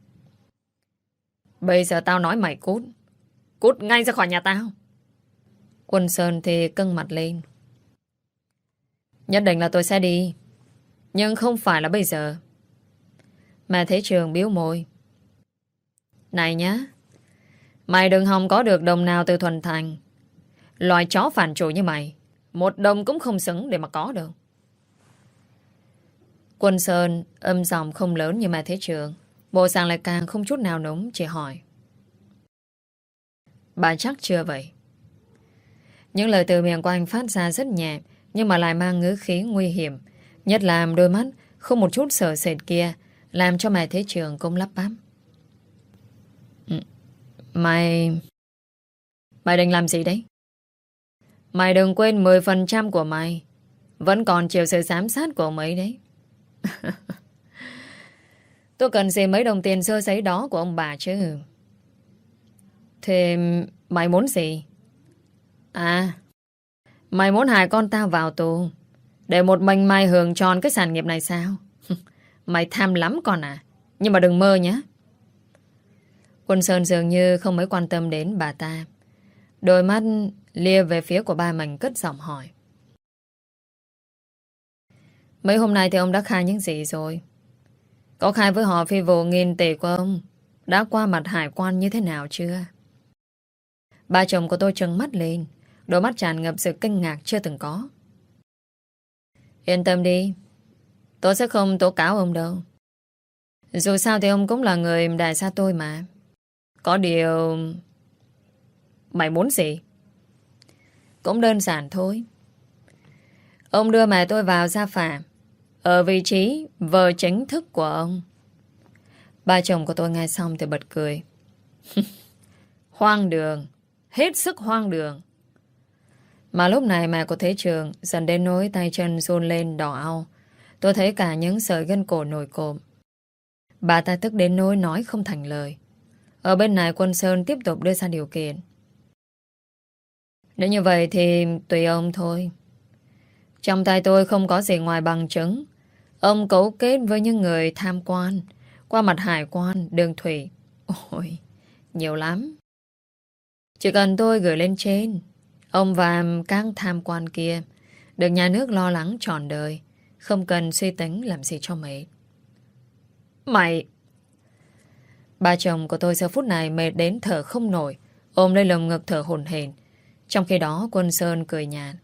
Bây giờ tao nói mày cút. Cút ngay ra khỏi nhà tao. Quân Sơn thì căng mặt lên. Nhất định là tôi sẽ đi, nhưng không phải là bây giờ. Mà Thế Trường biếu môi. Này nhá, mày đừng hòng có được đồng nào từ Thuần Thành. Loài chó phản chủ như mày, một đồng cũng không xứng để mà có đâu. Quân Sơn âm giọng không lớn như mà Thế Trường, bộ dạng lại càng không chút nào núng, chỉ hỏi. Bà chắc chưa vậy? Những lời từ miệng của anh phát ra rất nhẹ, nhưng mà lại mang ngữ khí nguy hiểm. Nhất là đôi mắt không một chút sợ sệt kia, làm cho mẹ Thế Trường cũng lắp bắp. Mày định làm gì đấy? Mày đừng quên 10% của mày vẫn còn chịu sự giám sát của ông ấy đấy. Tôi cần gì mấy đồng tiền sơ sấy đó của ông bà chứ? Thế mày muốn gì? À, mày muốn hại con tao vào tù để một mình mày hưởng tròn cái sản nghiệp này sao? Mày tham lắm con à. Nhưng mà đừng mơ nhé. Quân Sơn dường như không mấy quan tâm đến bà ta. Đôi mắt lia về phía của ba mình, cất giọng hỏi. Mấy hôm nay thì ông đã khai những gì rồi? Có khai với họ phi vụ nghìn tỷ của ông đã qua mặt hải quan như thế nào chưa? Ba chồng của tôi trừng mắt lên, đôi mắt tràn ngập sự kinh ngạc chưa từng có. Yên tâm đi, tôi sẽ không tố cáo ông đâu. Dù sao thì ông cũng là người đại gia tôi mà. Có điều... Mày muốn gì? Cũng đơn giản thôi. Ông đưa mẹ tôi vào gia phả ở vị trí vợ chính thức của ông. Ba chồng của tôi nghe xong thì bật cười. Hoang đường, hết sức hoang đường. Mà lúc này mẹ của Thế Trường dần đến nỗi tay chân run lên đỏ au. Tôi thấy cả những sợi gân cổ nổi cộm. Bà ta tức đến nỗi nói không thành lời. Ở bên này Quân Sơn tiếp tục đưa ra điều kiện. Nếu như vậy thì tùy ông thôi. Trong tay tôi không có gì ngoài bằng chứng. Ông cấu kết với những người tham quan qua mặt hải quan, đường thủy. Ôi, nhiều lắm. Chỉ cần tôi gửi lên trên, ông và các tham quan kia được nhà nước lo lắng trọn đời, không cần suy tính làm gì cho mệt. Mày... Ba chồng của tôi giờ phút này mệt đến thở không nổi, ôm lấy lồng ngực thở hổn hển. Trong khi đó Quân Sơn cười nhạt.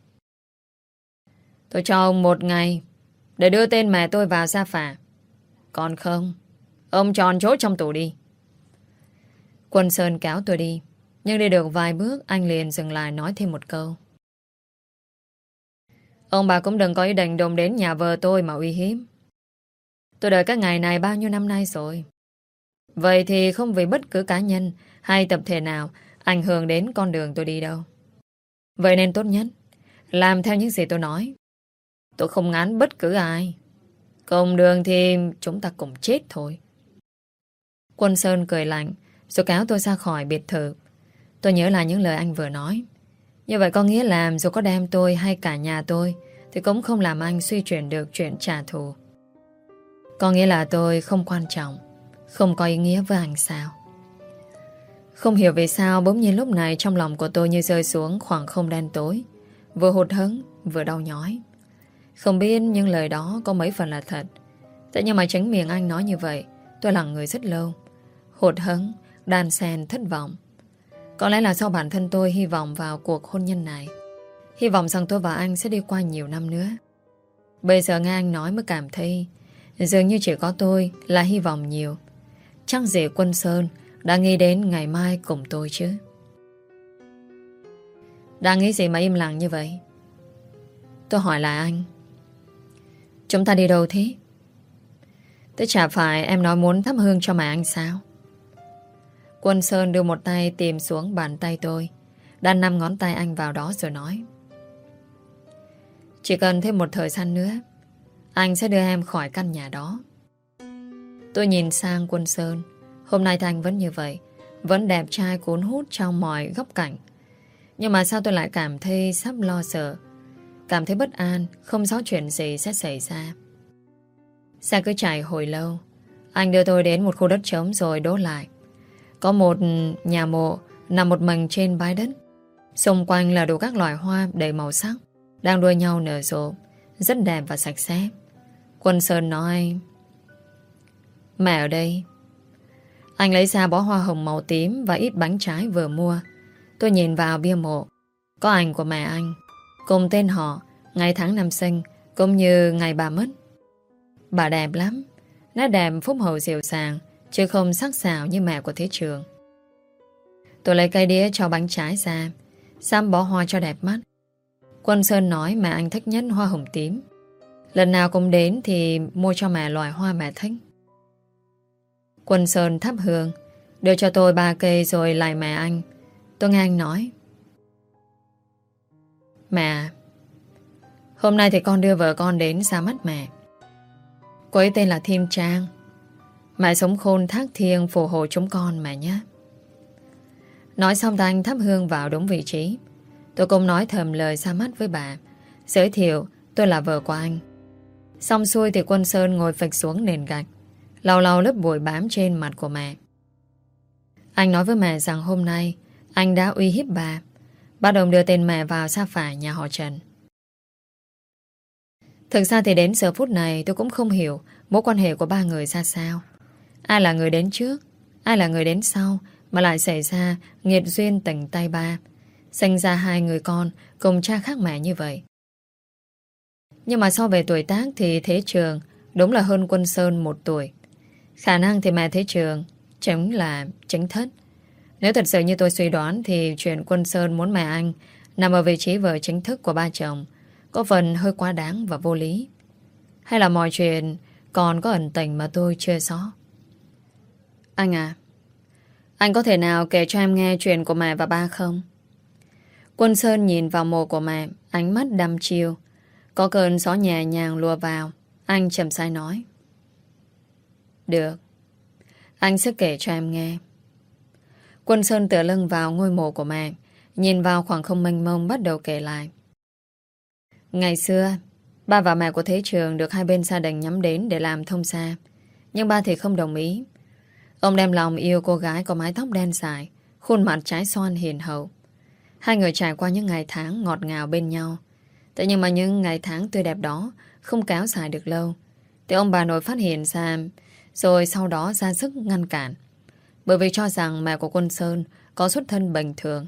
Tôi cho ông 1 ngày để đưa tên mẹ tôi vào sa phả. Còn không, ông tròn chốt trong tù đi. Quân Sơn kéo tôi đi. Nhưng đi được vài bước, anh liền dừng lại nói thêm một câu. Ông bà cũng đừng có ý định đụng đến nhà vợ tôi mà uy hiếp. Tôi đợi các ngày này bao nhiêu năm nay rồi. Vậy thì không vì bất cứ cá nhân hay tập thể nào ảnh hưởng đến con đường tôi đi đâu. Vậy nên tốt nhất làm theo những gì tôi nói. Tôi không ngán bất cứ ai. Cùng đường thì chúng ta cùng chết thôi. Quân Sơn cười lạnh rồi kéo tôi ra khỏi biệt thự. Tôi nhớ lại những lời anh vừa nói. Như vậy có nghĩa là dù có đem tôi hay cả nhà tôi thì cũng không làm anh suy chuyển được chuyện trả thù. Có nghĩa là tôi không quan trọng, không có ý nghĩa với anh sao? Không hiểu vì sao bỗng nhiên lúc này trong lòng của tôi như rơi xuống khoảng không đen tối, vừa hụt hẫng vừa đau nhói. Không biết những lời đó có mấy phần là thật. Thế nhưng mà chính miệng anh nói như vậy, tôi lặng người rất lâu. Hụt hẫng, đan xen thất vọng. Có lẽ là do bản thân tôi hy vọng vào cuộc hôn nhân này. Hy vọng rằng tôi và anh sẽ đi qua nhiều năm nữa. Bây giờ nghe anh nói mới cảm thấy dường như chỉ có tôi là hy vọng nhiều. Chắc gì Quân Sơn đã nghĩ đến ngày mai cùng tôi chứ. Đang nghĩ gì mà im lặng như vậy? Tôi hỏi lại anh. Chúng ta đi đâu thế? Thế chả phải em nói muốn thắp hương cho mẹ anh sao? Quân Sơn đưa một tay tìm xuống bàn tay tôi, đặt 5 ngón tay anh vào đó rồi nói. Chỉ cần thêm một thời gian nữa, anh sẽ đưa em khỏi căn nhà đó. Tôi nhìn sang Quân Sơn. Hôm nay anh vẫn như vậy, vẫn đẹp trai cuốn hút trong mọi góc cảnh. Nhưng mà sao tôi lại cảm thấy sắp lo sợ, cảm thấy bất an, không rõ chuyện gì sẽ xảy ra. Xe cứ chạy hồi lâu. Anh đưa tôi đến một khu đất trống rồi đỗ lại. Có một nhà mộ nằm một mình trên bãi đất. Xung quanh là đủ các loài hoa đầy màu sắc đang đua nhau nở rộ, rất đẹp và sạch sẽ. Quân Sơn nói. Mẹ ở đây. Anh lấy ra bó hoa hồng màu tím và ít bánh trái vừa mua. Tôi nhìn vào bia mộ. Có ảnh của mẹ anh, cùng tên họ, ngày tháng năm sinh, cũng như ngày bà mất. Bà đẹp lắm, nét đẹp phúc hậu dịu dàng, chứ không sắc sảo như mẹ của Thế Trường. Tôi lấy cây đĩa cho bánh trái ra, xăm bó hoa cho đẹp mắt. Quân Sơn nói mẹ anh thích nhất hoa hồng tím. Lần nào cũng đến thì mua cho mẹ loài hoa mẹ thích. Quân Sơn thắp hương, đưa cho tôi 3 cây rồi lại mẹ anh. Tôi nghe anh nói. Mẹ, hôm nay thì con đưa vợ con đến ra mắt mẹ. Cô ấy tên là Thiên Trang. Mẹ sống khôn thác thiêng phù hộ chúng con mẹ nhé. Nói xong thì anh thắp hương vào đúng vị trí. Tôi cũng nói thầm lời ra mắt với bà, giới thiệu tôi là vợ của anh. Xong xuôi thì Quân Sơn ngồi phịch xuống nền gạch, lau lau lớp bụi bám trên mặt của mẹ. Anh nói với mẹ rằng hôm nay anh đã uy hiếp bà, bắt đầu đưa tên mẹ vào sa phả nhà họ Trần. Thực ra thì đến giờ phút này tôi cũng không hiểu mối quan hệ của ba người ra sao. Ai là người đến trước, ai là người đến sau mà lại xảy ra nghiệt duyên tình tay ba, sinh ra 2 người con cùng cha khác mẹ như vậy. Nhưng mà so về tuổi tác thì Thế Trường đúng là hơn Quân Sơn 1 tuổi. Khả năng thì mẹ Thế Trường chính là chính thất. Nếu thật sự như tôi suy đoán thì chuyện Quân Sơn muốn mẹ anh nằm ở vị trí vợ chính thức của ba chồng có phần hơi quá đáng và vô lý. Hay là mọi chuyện còn có ẩn tình mà tôi chưa rõ. Anh à, anh có thể nào kể cho em nghe chuyện của mẹ và ba không? Quân Sơn nhìn vào mộ của mẹ, ánh mắt đăm chiêu. Có cơn gió nhẹ nhàng lùa vào. Anh chậm rãi nói. Được, anh sẽ kể cho em nghe. Quân Sơn tựa lưng vào ngôi mộ của mẹ, nhìn vào khoảng không mênh mông bắt đầu kể lại. Ngày xưa, ba và mẹ của Thế Trường được hai bên gia đình nhắm đến để làm thông gia. Nhưng ba thì không đồng ý. Ông đem lòng yêu cô gái có mái tóc đen dài, khuôn mặt trái xoan hiền hậu. Hai người trải qua những ngày tháng ngọt ngào bên nhau. Thế nhưng mà những ngày tháng tươi đẹp đó không kéo dài được lâu. Thì ông bà nội phát hiện ra, rồi sau đó ra sức ngăn cản. Bởi vì cho rằng mẹ của Quân Sơn có xuất thân bình thường,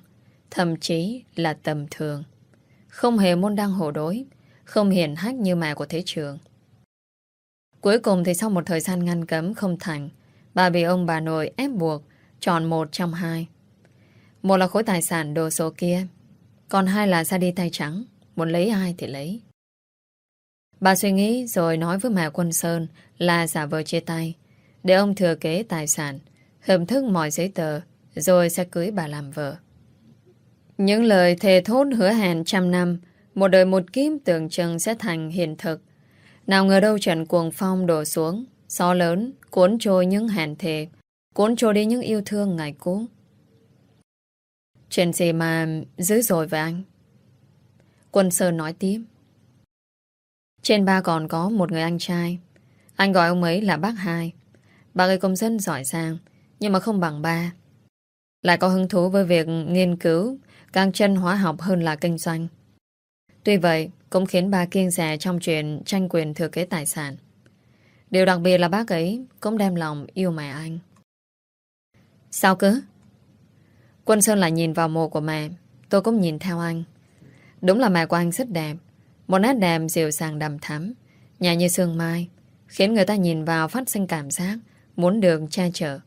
thậm chí là tầm thường. Không hề môn đăng hộ đối, không hiển hách như mẹ của Thế Trường. Cuối cùng thì sau một thời gian ngăn cấm không thành, bà bị ông bà nội ép buộc chọn một trong hai. Một là khối tài sản đồ sộ kia, còn hai là ra đi tay trắng, muốn lấy ai thì lấy. Bà suy nghĩ rồi nói với mẹ Quân Sơn là giả vờ chia tay, để ông thừa kế tài sản, hợp thức mọi giấy tờ, rồi sẽ cưới bà làm vợ. Những lời thề thốt hứa hẹn trăm năm, một đời một kiếp tưởng chừng sẽ thành hiện thực. Nào ngờ đâu trận cuồng phong đổ xuống, gió lớn cuốn trôi những hẹn thề, cuốn trôi đi những yêu thương ngày cũ. Chuyện gì mà dữ dội với anh? Quân Sơn nói tiếp. Trên ba còn có một người anh trai. Anh gọi ông ấy là bác Hai. Bác ấy công dân giỏi giang, nhưng mà không bằng ba. Lại có hứng thú với việc nghiên cứu, càng chân hóa học hơn là kinh doanh. Tuy vậy, cũng khiến ba kiêng dè trong chuyện tranh quyền thừa kế tài sản. Điều đặc biệt là bác ấy cũng đem lòng yêu mẹ anh. Sao cứ? Quân Sơn lại nhìn vào mộ của mẹ. Tôi cũng nhìn theo anh. Đúng là mẹ của anh rất đẹp. Một nét đẹp dịu dàng đằm thắm, nhẹ như sương mai, khiến người ta nhìn vào phát sinh cảm giác muốn được che chở.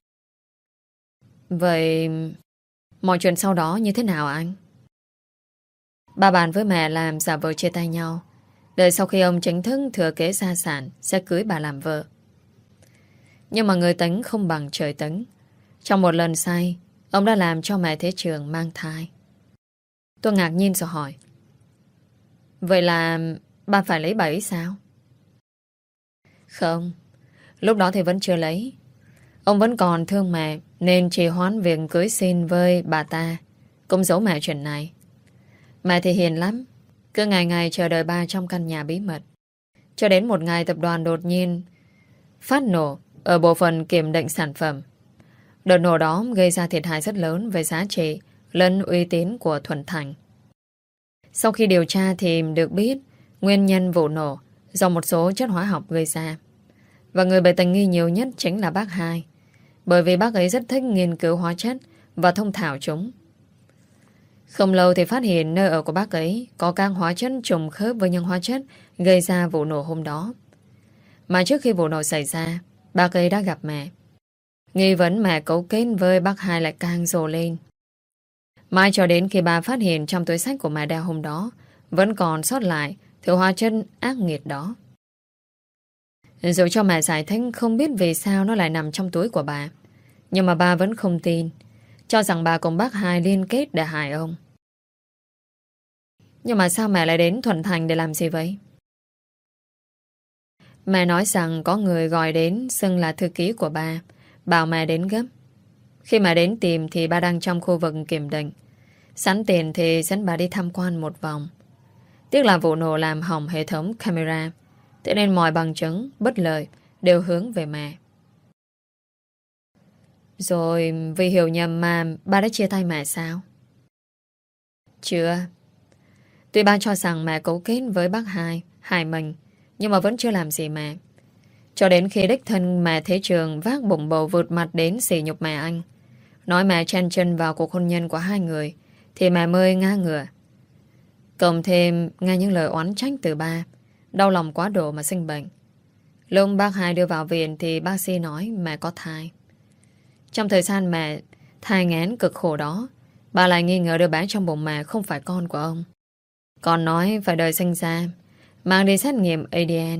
Vậy mọi chuyện sau đó như thế nào anh? Bà bàn với mẹ làm giả vờ chia tay nhau, đợi sau khi ông chính thức thừa kế gia sản sẽ cưới bà làm vợ. Nhưng mà người tính không bằng trời tính. Trong một lần say, ông đã làm cho mẹ Thế Trường mang thai. Tôi ngạc nhiên rồi hỏi, vậy là bà phải lấy bà ấy sao? Không, lúc đó thì vẫn chưa lấy. Ông vẫn còn thương mẹ, nên trì hoãn việc cưới xin với bà ta, cũng giấu mẹ chuyện này. Mẹ thì hiền lắm, cứ ngày ngày chờ đợi ba trong căn nhà bí mật. Cho đến một ngày tập đoàn đột nhiên phát nổ ở bộ phận kiểm định sản phẩm. Đợt nổ đó gây ra thiệt hại rất lớn về giá trị lẫn uy tín của Thuận Thành. Sau khi điều tra thì được biết nguyên nhân vụ nổ do một số chất hóa học gây ra. Và người bị tình nghi nhiều nhất chính là bác Hai, bởi vì bác ấy rất thích nghiên cứu hóa chất và thông thạo chúng. Không lâu thì phát hiện nơi ở của bác ấy có các hóa chất trùng khớp với những hóa chất gây ra vụ nổ hôm đó. Mà trước khi vụ nổ xảy ra, bác ấy đã gặp mẹ. Nghi vấn mẹ cấu kết với bác Hai lại càng rồ lên. Mãi cho đến khi bà phát hiện trong túi xách của mẹ đeo hôm đó vẫn còn sót lại thứ hóa chất ác nghiệt đó. Dù cho mẹ giải thích không biết vì sao nó lại nằm trong túi của bà, nhưng mà bà vẫn không tin, cho rằng bà cùng bác Hai liên kết để hại ông. Nhưng mà sao mẹ lại đến Thuận Thành để làm gì vậy? Mẹ nói rằng có người gọi đến xưng là thư ký của bà, bảo mẹ đến gấp. Khi mà đến tìm thì bà đang trong khu vực kiểm định. Sẵn tiền thì dẫn bà đi tham quan một vòng. Tiếc là vụ nổ làm hỏng hệ thống camera, thế nên mọi bằng chứng bất lợi đều hướng về mẹ. Rồi vì hiểu nhầm mà bà đã chia tay mẹ sao? Chưa. Tuy ba cho rằng mẹ cấu kết với bác Hai, hại mình, nhưng mà vẫn chưa làm gì mẹ. Cho đến khi đích thân mẹ Thế Trường vác bụng bầu vượt mặt đến sỉ nhục mẹ anh, nói mẹ chen chân vào cuộc hôn nhân của hai người, thì mẹ mới ngã ngửa. Cộng thêm nghe những lời oán trách từ ba, đau lòng quá độ mà sinh bệnh. Lúc bác Hai đưa vào viện thì bác sĩ nói mẹ có thai. Trong thời gian mẹ thai nghén cực khổ đó, bà lại nghi ngờ đứa bé trong bụng mẹ không phải con của ông. Còn nói phải đợi sinh ra, mang đi xét nghiệm ADN.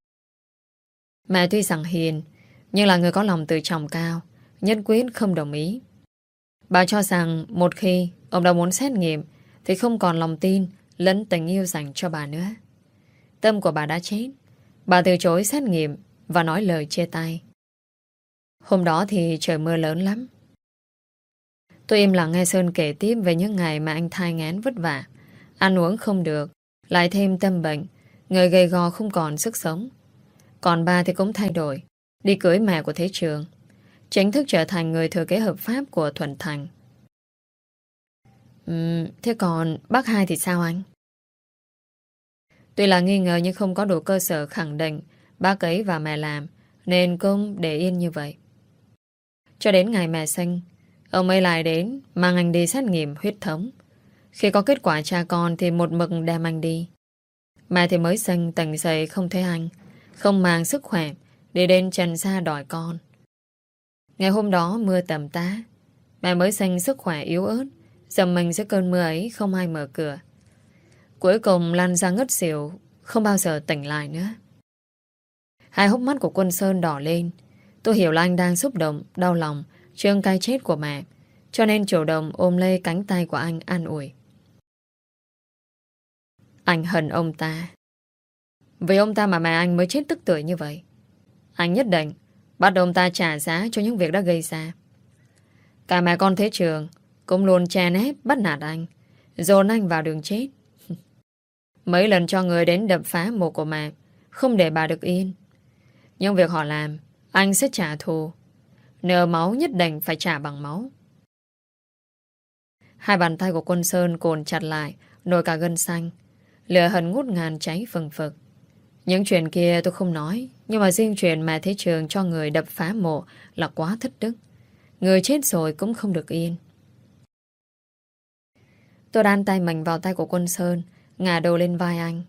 Mẹ tuy rằng hiền, nhưng là người có lòng tự trọng cao, nhất quyết không đồng ý. Bà cho rằng một khi ông đã muốn xét nghiệm thì không còn lòng tin lẫn tình yêu dành cho bà nữa. Tâm của bà đã chết. Bà từ chối xét nghiệm và nói lời chia tay. Hôm đó thì trời mưa lớn lắm. Tôi im lặng nghe Sơn kể tiếp về những ngày mà anh thai nghén vất vả, ăn uống không được, lại thêm tâm bệnh, người gầy gò không còn sức sống. Còn ba thì cũng thay đổi, đi cưới mẹ của Thế Trường, chính thức trở thành người thừa kế hợp pháp của Thuận Thành. Thế còn bác Hai thì sao anh? Tuy là nghi ngờ nhưng không có đủ cơ sở khẳng định bác ấy và mẹ làm, nên cũng để yên như vậy. Cho đến ngày mẹ sinh, Ông ấy lại đến mang anh đi xét nghiệm huyết thống. Khi có kết quả cha con thì một mực đem anh đi. Mẹ thì mới sinh tỉnh dậy không thấy anh, không mang sức khỏe để đến Trần Sa đòi con. Ngày hôm đó mưa tầm tá, mẹ mới sinh sức khỏe yếu ớt, dầm mình giữa cơn mưa ấy không ai mở cửa. Cuối cùng Lan ra ngất xỉu, không bao giờ tỉnh lại nữa. Hai hốc mắt của Quân Sơn đỏ lên. Tôi hiểu là anh đang xúc động, đau lòng trước cái chết của mẹ, cho nên chủ động ôm lấy cánh tay của anh an ủi. Anh hận ông ta. Vì ông ta mà mẹ anh mới chết tức tưởi như vậy. Anh nhất định bắt ông ta trả giá cho những việc đã gây ra. Cả mẹ con Thế Trường cũng luôn chèn ép bắt nạt anh, dồn anh vào đường chết. Mấy lần cho người đến đập phá mộ của mẹ, không để bà được yên. Nhưng việc họ làm, anh sẽ trả thù. Nợ máu nhất định phải trả bằng máu. Hai bàn tay của Quân Sơn cồn chặt lại, nổi cả gân xanh. Lửa hận ngút ngàn cháy phừng phực. Những chuyện kia tôi không nói, nhưng mà riêng chuyện mẹ Thế Trường cho người đập phá mộ là quá thất đức. Người chết rồi cũng không được yên. Tôi đan tay mình vào tay của Quân Sơn, ngả đầu lên vai anh.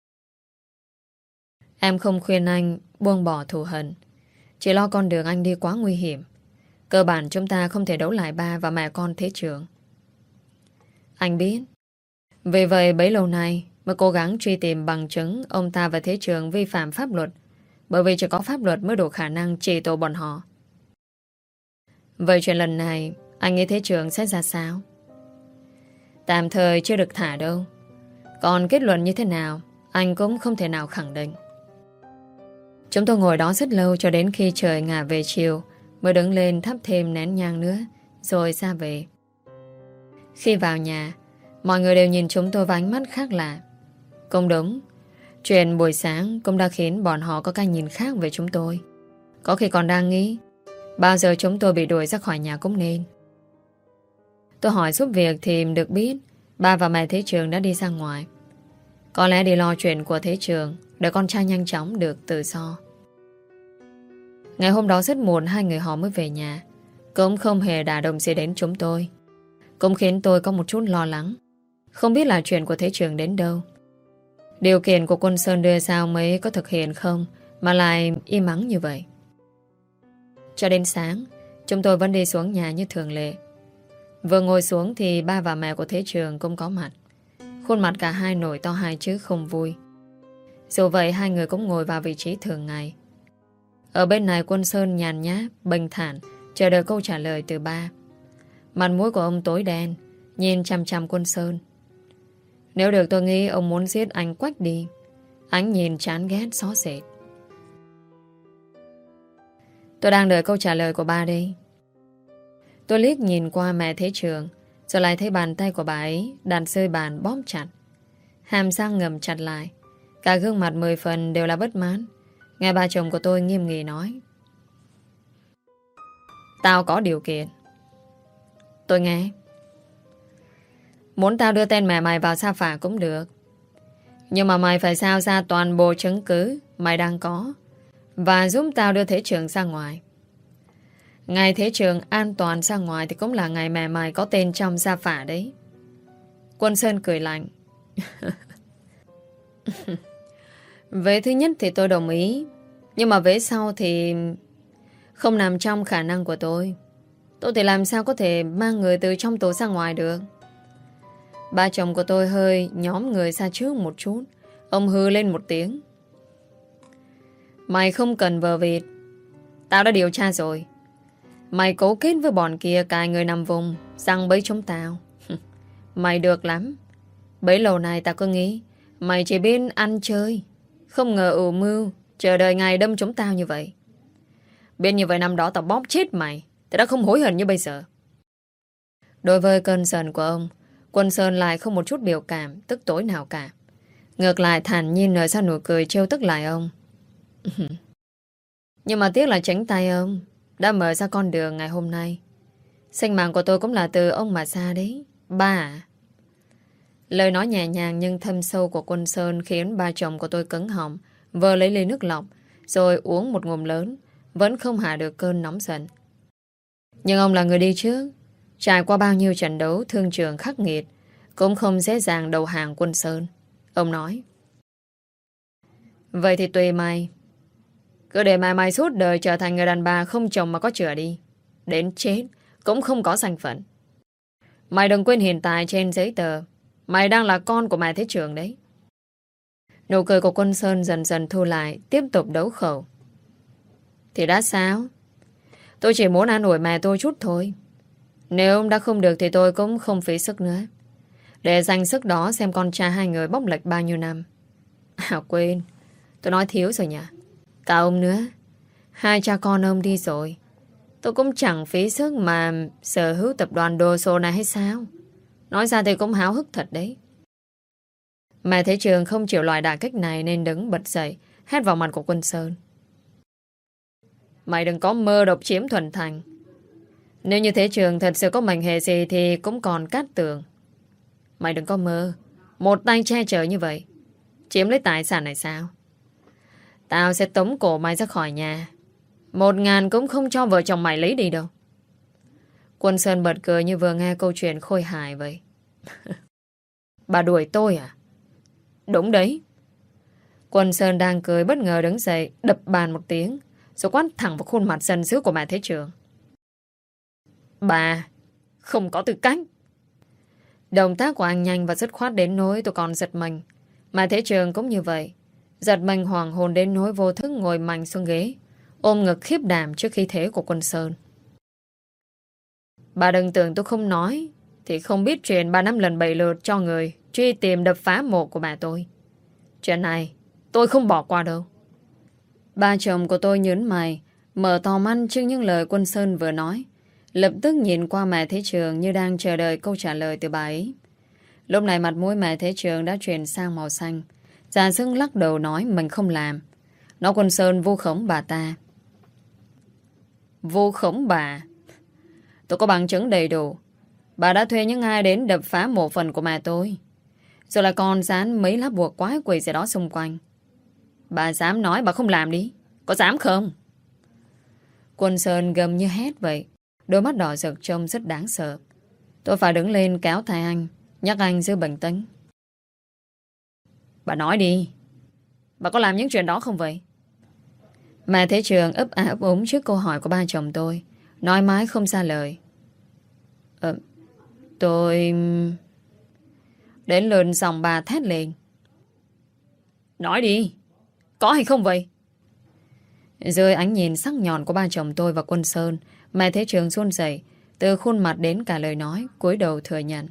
Em không khuyên anh buông bỏ thù hận, chỉ lo con đường anh đi quá nguy hiểm. Cơ bản chúng ta không thể đấu lại ba và mẹ con Thế Trường. Anh biết. Vì vậy bấy lâu nay mới cố gắng truy tìm bằng chứng ông ta và Thế Trường vi phạm pháp luật, bởi vì chỉ có pháp luật mới đủ khả năng trị tội bọn họ. Vậy chuyện lần này anh nghĩ Thế Trường sẽ ra sao? Tạm thời chưa được thả đâu. Còn kết luận như thế nào anh cũng không thể nào khẳng định. Chúng tôi ngồi đó rất lâu cho đến khi trời ngả về chiều mới đứng lên thắp thêm nén nhang nữa rồi ra về. Khi vào nhà, mọi người đều nhìn chúng tôi với ánh mắt khác lạ. Cũng đúng, chuyện buổi sáng cũng đã khiến bọn họ có cái nhìn khác về chúng tôi. Có khi còn đang nghĩ bao giờ chúng tôi bị đuổi ra khỏi nhà cũng nên. Tôi hỏi giúp việc thì được biết ba và mẹ Thế Trường đã đi ra ngoài. Có lẽ đi lo chuyện của Thế Trường để con trai nhanh chóng được tự do. Ngày hôm đó rất muộn hai người họ mới về nhà, cũng không hề đả động gì đến chúng tôi. Cũng khiến tôi có một chút lo lắng, không biết là chuyện của Thế Trường đến đâu. Điều kiện của Quân Sơn đưa sao mấy có thực hiện không mà lại im ắng như vậy. Cho đến sáng, chúng tôi vẫn đi xuống nhà như thường lệ. Vừa ngồi xuống thì ba và mẹ của Thế Trường cũng có mặt. Khuôn mặt cả hai nổi to hai chữ không vui. Dù vậy hai người cũng ngồi vào vị trí thường ngày. Ở bên này Quân Sơn nhàn nhã, bình thản chờ đợi câu trả lời từ ba. Mặt mũi của ông tối đen, nhìn chằm chằm Quân Sơn. Nếu được tôi nghĩ ông muốn giết anh Quách đi. Ánh nhìn chán ghét xó xệt. Tôi đang đợi câu trả lời của ba đây. Tôi liếc nhìn qua mẹ Thế Trường, rồi lại thấy bàn tay của bà ấy đặt rơi bàn bóp chặt, hàm răng ngầm chặt lại. Cả gương mặt 10 phần đều là bất mãn. Nghe bà chồng của tôi nghiêm nghị nói: Tao có điều kiện. Tôi nghe. Muốn tao đưa tên mẹ mày vào sa phả cũng được, nhưng mà mày phải giao ra toàn bộ chứng cứ mày đang có và giúp tao đưa Thế Trường ra ngoài. Ngày Thế Trường an toàn ra ngoài thì cũng là ngày mẹ mày có tên trong sa phả đấy. Quân Sơn cười lạnh. Vế thứ nhất thì tôi đồng ý, nhưng mà vế sau thì không nằm trong khả năng của tôi. Tôi thì làm sao có thể mang người từ trong tù ra ngoài được. Ba chồng của tôi hơi nhóm người ra trước một chút. Ông hư lên một tiếng. Mày không cần vờ vịt. Tao đã điều tra rồi. Mày cấu kết với bọn kia cài người nằm vùng giăng bẫy chúng tao. Mày được lắm. Bấy lâu nay tao cứ nghĩ mày chỉ biết ăn chơi, không ngờ ủ mưu chờ đợi ngày đâm chúng tao như vậy. Biết như vậy năm đó tao bóp chết mày thì đã không hối hận như bây giờ. Đối với cơn giận của ông, Quân Sơn lại không một chút biểu cảm, tức tối nào cả. Ngược lại thản nhiên nở ra nụ cười trêu tức lại ông. Nhưng mà tiếc là chính tay ông đã mở ra con đường ngày hôm nay. Sinh mạng của tôi cũng là từ ông mà ra đấy, ba à. Lời nói nhẹ nhàng nhưng thâm sâu của Quân Sơn khiến ba chồng của tôi cứng họng, vờ lấy ly nước lọc, rồi uống một ngụm lớn, vẫn không hạ được cơn nóng giận. Nhưng ông là người đi trước, Trải qua bao nhiêu trận đấu thương trường khắc nghiệt, cũng không dễ dàng đầu hàng Quân Sơn. Ông nói: vậy thì tùy mày. Cứ để mày suốt đời trở thành người đàn bà không chồng mà có chửa đi. Đến chết cũng không có danh phận. Mày đừng quên hiện tại trên giấy tờ mày đang là con của mẹ Thế Trường đấy. Nụ cười của Quân Sơn dần dần thu lại, tiếp tục đấu khẩu. Thì đã sao? Tôi chỉ muốn an ủi mẹ tôi chút thôi. Nếu ông đã không được thì tôi cũng không phí sức nữa. Để dành sức đó xem con trai hai người bóc lệch bao nhiêu năm. À quên, tôi nói thiếu rồi nhỉ. Cả ông nữa. Hai cha con ông đi rồi, tôi cũng chẳng phí sức mà sở hữu tập đoàn đồ sộ này hay sao? Nói ra thì cũng háo hức thật đấy. Mẹ Thế Trường không chịu loại đả kích này nên đứng bật dậy, hét vào mặt của Quân Sơn. Mày đừng có mơ độc chiếm Thuần Thành. Nếu như Thế Trường thật sự có mệnh hệ gì thì cũng còn Cát Tường. Mày đừng có mơ một tay che chở như vậy chiếm lấy tài sản này sao? Tao sẽ tống cổ mày ra khỏi nhà. 1.000 cũng không cho vợ chồng mày lấy đi đâu. Quân Sơn bật cười như vừa nghe câu chuyện khôi hài vậy. Bà đuổi tôi à? Đúng đấy. Quân Sơn đang cười bất ngờ đứng dậy, đập bàn một tiếng, rồi quát thẳng vào khuôn mặt sần sứa của mẹ Thế Trường. Bà không có tư cách. Động tác của anh nhanh và dứt khoát đến nỗi tôi còn giật mình. Mẹ Thế Trường cũng như vậy. Giật mình hoàng hồn đến nỗi vô thức ngồi mạnh xuống ghế, ôm ngực khiếp đảm trước khí thế của Quân Sơn. Bà đừng tưởng tôi không nói thì không biết chuyện 3 năm lần 7 lượt cho người truy tìm đập phá mộ của bà tôi. Chuyện này tôi không bỏ qua đâu. Ba chồng của tôi nhớn mày, mở to mắt trước những lời Quân Sơn vừa nói, lập tức nhìn qua mẹ Thế Trường như đang chờ đợi câu trả lời từ bà ấy. Lúc này mặt mũi mẹ Thế Trường đã chuyển sang màu xanh, già dưng lắc đầu nói mình không làm. Nó Quân Sơn vu khống bà ta. Vu khống bà? Tôi có bằng chứng đầy đủ. Bà đã thuê những ai đến đập phá mộ phần của mẹ tôi, rồi lại còn dán mấy lá bùa quái quỷ gì đó xung quanh. Bà dám nói bà không làm đi. Có dám không? Quân Sơn gầm như hét vậy, đôi mắt đỏ rực trông rất đáng sợ. Tôi phải đứng lên kéo tay anh, nhắc anh giữ bình tĩnh. Bà nói đi. Bà có làm những chuyện đó không vậy? Mẹ Thế Trường ấp áp úng trước câu hỏi của ba chồng tôi, nói mãi không ra lời. Tôi... Đến lượt dòng bà thét lên. Nói đi. Có hay không vậy? Dưới ánh nhìn sắc nhọn của ba chồng tôi và Quân Sơn, mẹ Thế Trường run rẩy, từ khuôn mặt đến cả lời nói, cúi đầu thừa nhận.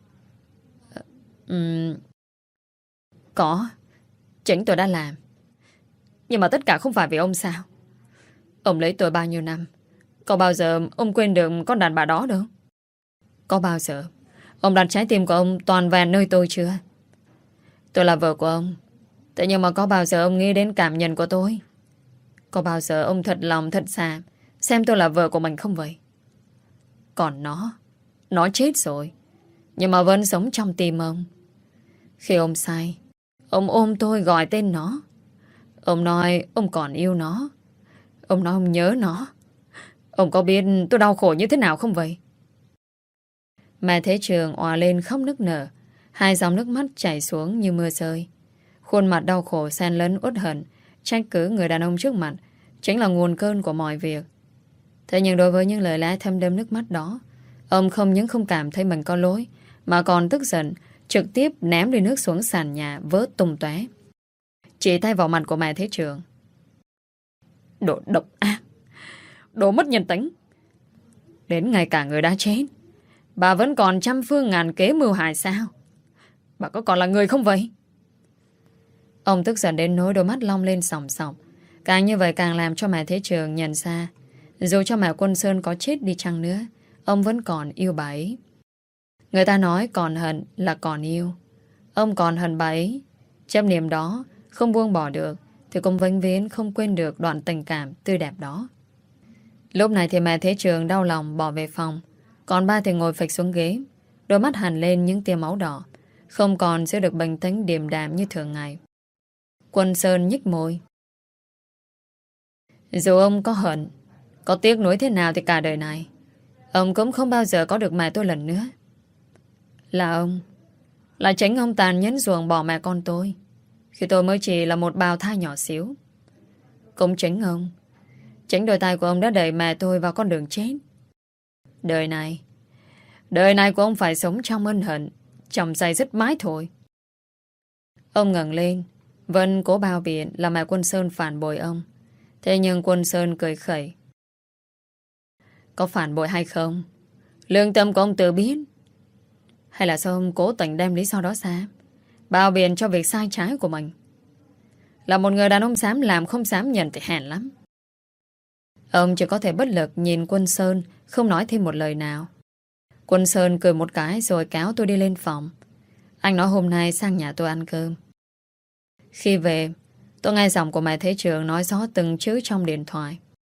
Có. Chính tôi đã làm. Nhưng mà tất cả không phải vì ông sao? Ông lấy tôi bao nhiêu năm, có bao giờ ông quên được con đàn bà đó đâu? Có bao giờ ông đặt trái tim của ông toàn vẹn nơi tôi chưa? Tôi là vợ của ông, thế nhưng mà có bao giờ ông nghĩ đến cảm nhận của tôi? Có bao giờ ông thật lòng thật xa xem tôi là vợ của mình không vậy? Còn nó chết rồi, nhưng mà vẫn sống trong tim ông. Khi ông say, ông ôm tôi gọi tên nó. Ông nói ông còn yêu nó. Ông nói ông nhớ nó. Ông có biết tôi đau khổ như thế nào không vậy? Mẹ Thế Trường òa lên khóc nức nở, hai dòng nước mắt chảy xuống như mưa rơi. Khuôn mặt đau khổ xen lẫn uất hận, trách cứ người đàn ông trước mặt chính là nguồn cơn của mọi việc. Thế nhưng đối với những lời lẽ thâm đẫm nước mắt đó, ông không những không cảm thấy mình có lỗi, mà còn tức giận, trực tiếp ném ly nước xuống sàn nhà vỡ tung tóe, chỉ tay vào mặt của mẹ Thế Trường. Đồ độc ác, đồ mất nhân tính. Đến ngày cả người đã chết, bà vẫn còn trăm phương ngàn kế mưu hại sao? Bà có còn là người không vậy? Ông tức giận đến nỗi đôi mắt long lên sòng sòng. Càng như vậy càng làm cho mẹ Thế Trường nhận ra, dù cho mẹ Quân Sơn có chết đi chăng nữa, ông vẫn còn yêu bà ấy. Người ta nói còn hận là còn yêu. Ông còn hận bà ấy. Chấp niệm đó không buông bỏ được thì cũng vĩnh viễn không quên được đoạn tình cảm tươi đẹp đó. Lúc này thì mẹ Thế Trường đau lòng bỏ về phòng, còn ba thì ngồi phịch xuống ghế, đôi mắt hằn lên những tia máu đỏ, không còn giữ được bình tĩnh điềm đạm như thường ngày. Quân Sơn nhếch môi. Dù ông có hận, có tiếc nuối thế nào thì cả đời này Ông cũng không bao giờ có được mẹ tôi lần nữa. Là chính ông tàn nhẫn ruồng bỏ mẹ con tôi khi tôi mới chỉ là một bào thai nhỏ xíu. Cũng chính ông, chính đôi tay của ông đã đẩy mẹ tôi vào con đường chết. Đời này của ông phải sống trong ân hận, trong day dứt mãi thôi. Ông ngẩng lên, vẫn cố bao biện là mẹ Quân Sơn phản bội ông. Thế nhưng Quân Sơn cười khẩy. Có phản bội hay không, lương tâm của ông tự biết. Hay là sao ông cố tình đem lý do đó ra, bao biện cho việc sai trái của mình? Là một người đàn ông dám làm không dám nhận thì hèn lắm. Ông chỉ có thể bất lực nhìn Quân Sơn, không nói thêm một lời nào. Quân Sơn cười một cái rồi kéo tôi đi lên phòng. Anh nói hôm nay sang nhà tôi ăn cơm. Khi về, tôi nghe giọng của mẹ Thế Trường nói rõ từng chữ trong điện thoại.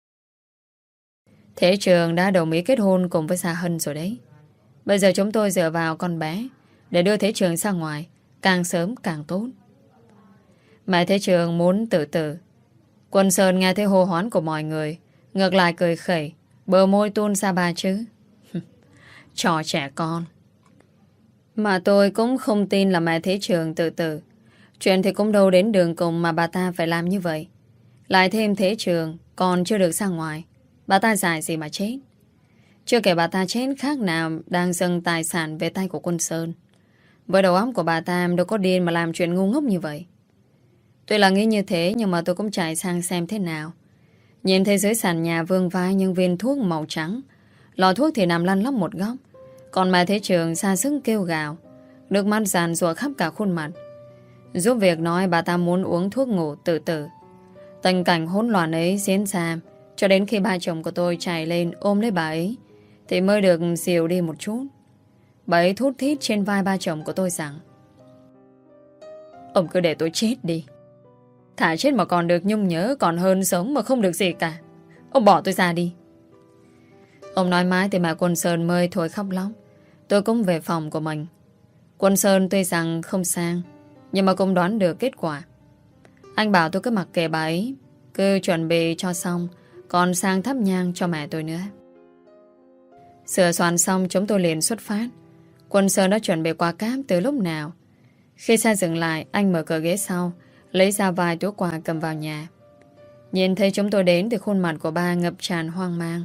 Thế Trường đã đồng ý kết hôn cùng với Sa Hân rồi đấy. Bây giờ chúng tôi dựa vào con bé để đưa Thế Trường ra ngoài, càng sớm càng tốt. Mẹ Thế Trường muốn tự tử. Quân Sơn nghe thấy hô hoán của mọi người, ngược lại cười khẩy, bờ môi tuôn ra ba chữ. Trò trẻ con. Mà tôi cũng không tin là mẹ Thế Trường tự tử. Chuyện thì cũng đâu đến đường cùng mà bà ta phải làm như vậy. Lại thêm Thế Trường còn chưa được ra ngoài, bà ta giải gì mà chết. Chưa kể bà ta chết khác nào đang dâng tài sản về tay của Quân Sơn. Với đầu óc của bà ta đâu có điên mà làm chuyện ngu ngốc như vậy. Tuy là nghĩ như thế nhưng mà tôi cũng chạy sang xem thế nào. Nhìn thấy dưới sàn nhà vương vai những viên thuốc màu trắng. Lọ thuốc thì nằm lăn lóc một góc. Còn mẹ Thế Trường xa sức kêu gào, nước mắt giàn rủa khắp cả khuôn mặt. Giúp việc nói bà ta muốn uống thuốc ngủ tự tử. Tình cảnh hỗn loạn ấy diễn ra cho đến khi ba chồng của tôi chạy lên ôm lấy bà ấy thì mới được dìu đi một chút. Bà ấy thút thít trên vai ba chồng của tôi rằng: ông cứ để tôi chết đi. Thả chết mà còn được nhung nhớ còn hơn sống mà không được gì cả. Ông bỏ tôi ra đi. Ông nói mãi thì mẹ Quân Sơn mới thôi khóc lóc. Tôi cũng về phòng của mình. Quân Sơn tuy rằng không sang nhưng mà cũng đoán được kết quả. Anh bảo tôi cứ mặc kệ bà ấy, cứ chuẩn bị cho xong, còn sang thắp nhang cho mẹ tôi nữa. Sửa soạn xong chúng tôi liền xuất phát. Quân Sơn đã chuẩn bị quà cáp từ lúc nào. Khi xe dừng lại, anh mở cửa ghế sau, lấy ra vài túi quà cầm vào nhà. Nhìn thấy chúng tôi đến thì khuôn mặt của ba ngập tràn hoang mang.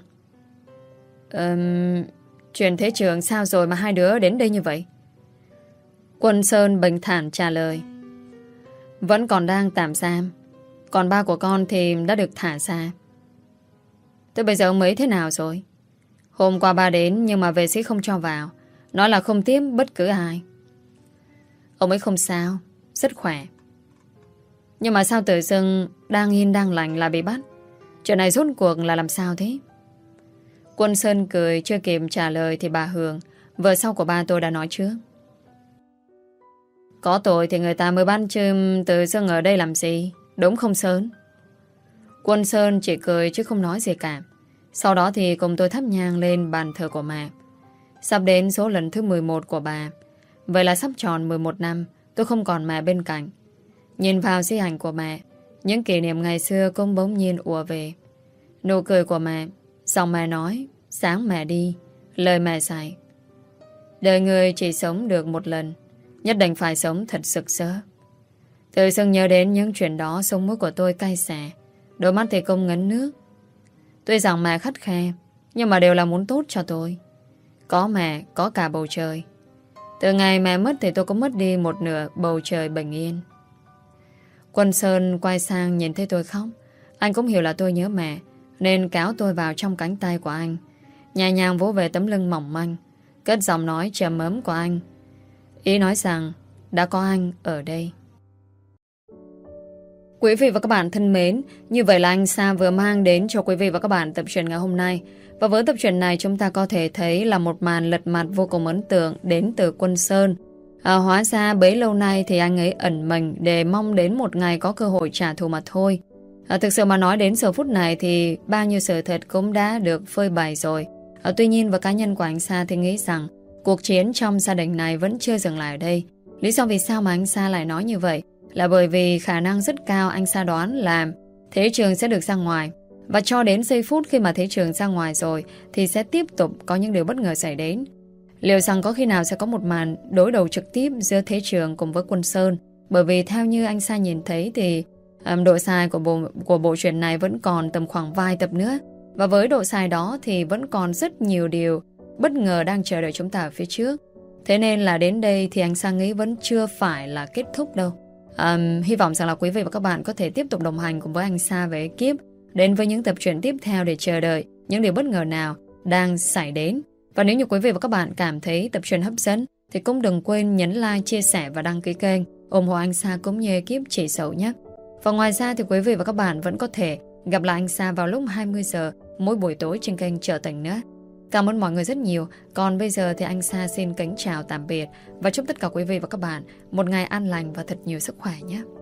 Chuyện Thế Trường sao rồi mà hai đứa đến đây như vậy? Quân Sơn bình thản trả lời: vẫn còn đang tạm giam. Còn ba của con thì đã được thả ra. Tới bây giờ ông ấy thế nào rồi? Hôm qua ba đến nhưng mà vệ sĩ không cho vào, nói là không tiếp bất cứ ai. Ông ấy không sao, rất khỏe. Nhưng mà sao tự dưng đang yên đang lành là bị bắt? Chuyện này rốt cuộc là làm sao thế? Quân Sơn cười chưa kịp trả lời thì bà Hường, vợ sau của ba tôi đã nói trước. Có tội thì người ta mới bắt chứ tự dưng ở đây làm gì, đúng không Sơn? Quân Sơn chỉ cười chứ không nói gì cả. Sau đó thì cùng tôi thắp nhang lên bàn thờ của mẹ. Sắp đến số lần thứ 11 của bà. Vậy là sắp tròn 11 năm tôi không còn mẹ bên cạnh. Nhìn vào di ảnh của mẹ, những kỷ niệm ngày xưa cũng bỗng nhiên ùa về. Nụ cười của mẹ, giọng mẹ nói, sáng mẹ đi, lời mẹ dạy: đời người chỉ sống được một lần, nhất định phải sống thật sực sỡ. Tự dưng nhớ đến những chuyện đó, sống mũi của tôi cay xè, đôi mắt thì không ngấn nước. Tuy rằng mẹ khắt khe, nhưng mà đều là muốn tốt cho tôi. Có mẹ, có cả bầu trời. Từ ngày mẹ mất thì tôi cũng mất đi một nửa bầu trời bình yên. Quân Sơn quay sang nhìn thấy tôi khóc. Anh cũng hiểu là tôi nhớ mẹ, nên kéo tôi vào trong cánh tay của anh, nhẹ nhàng vỗ về tấm lưng mỏng manh, cất giọng nói trầm ấm của anh. Ý nói rằng đã có anh ở đây. Quý vị và các bạn thân mến, như vậy là anh Sa vừa mang đến cho quý vị và các bạn tập truyện ngày hôm nay. Và với tập truyện này chúng ta có thể thấy là một màn lật mặt vô cùng ấn tượng đến từ Quân Sơn. Hóa ra bấy lâu nay thì anh ấy ẩn mình để mong đến một ngày có cơ hội trả thù mà thôi. Thực sự mà nói đến giờ phút này thì bao nhiêu sự thật cũng đã được phơi bày rồi. Tuy nhiên và cá nhân của anh Sa thì nghĩ rằng cuộc chiến trong gia đình này vẫn chưa dừng lại ở đây. Lý do vì sao mà anh Sa lại nói như vậy là bởi vì khả năng rất cao anh Sa đoán là Thế Trường sẽ được ra ngoài. Và cho đến giây phút khi mà Thế Trường ra ngoài rồi thì sẽ tiếp tục có những điều bất ngờ xảy đến. Liệu rằng có khi nào sẽ có một màn đối đầu trực tiếp giữa Thế Trường cùng với Quân Sơn? Bởi vì theo như anh Sa nhìn thấy thì độ dài của bộ truyện này vẫn còn tầm khoảng vài tập nữa. Và với độ dài đó thì vẫn còn rất nhiều điều bất ngờ đang chờ đợi chúng ta ở phía trước. Thế nên là đến đây thì anh Sa nghĩ vẫn chưa phải là kết thúc đâu. Hy vọng rằng là quý vị và các bạn có thể tiếp tục đồng hành cùng với anh Sa về ekip đến với những tập truyện tiếp theo để chờ đợi những điều bất ngờ nào đang xảy đến. Và nếu như quý vị và các bạn cảm thấy tập truyện hấp dẫn thì cũng đừng quên nhấn like, chia sẻ và đăng ký kênh, ủng hộ anh Sa cũng như ekip Chị Sầu nhé. Và ngoài ra thì quý vị và các bạn vẫn có thể gặp lại anh Sa vào lúc 20 giờ mỗi buổi tối trên kênh Trở Tình nữa. Cảm ơn mọi người rất nhiều. Còn bây giờ thì anh Sa xin kính chào tạm biệt và chúc tất cả quý vị và các bạn một ngày an lành và thật nhiều sức khỏe nhé.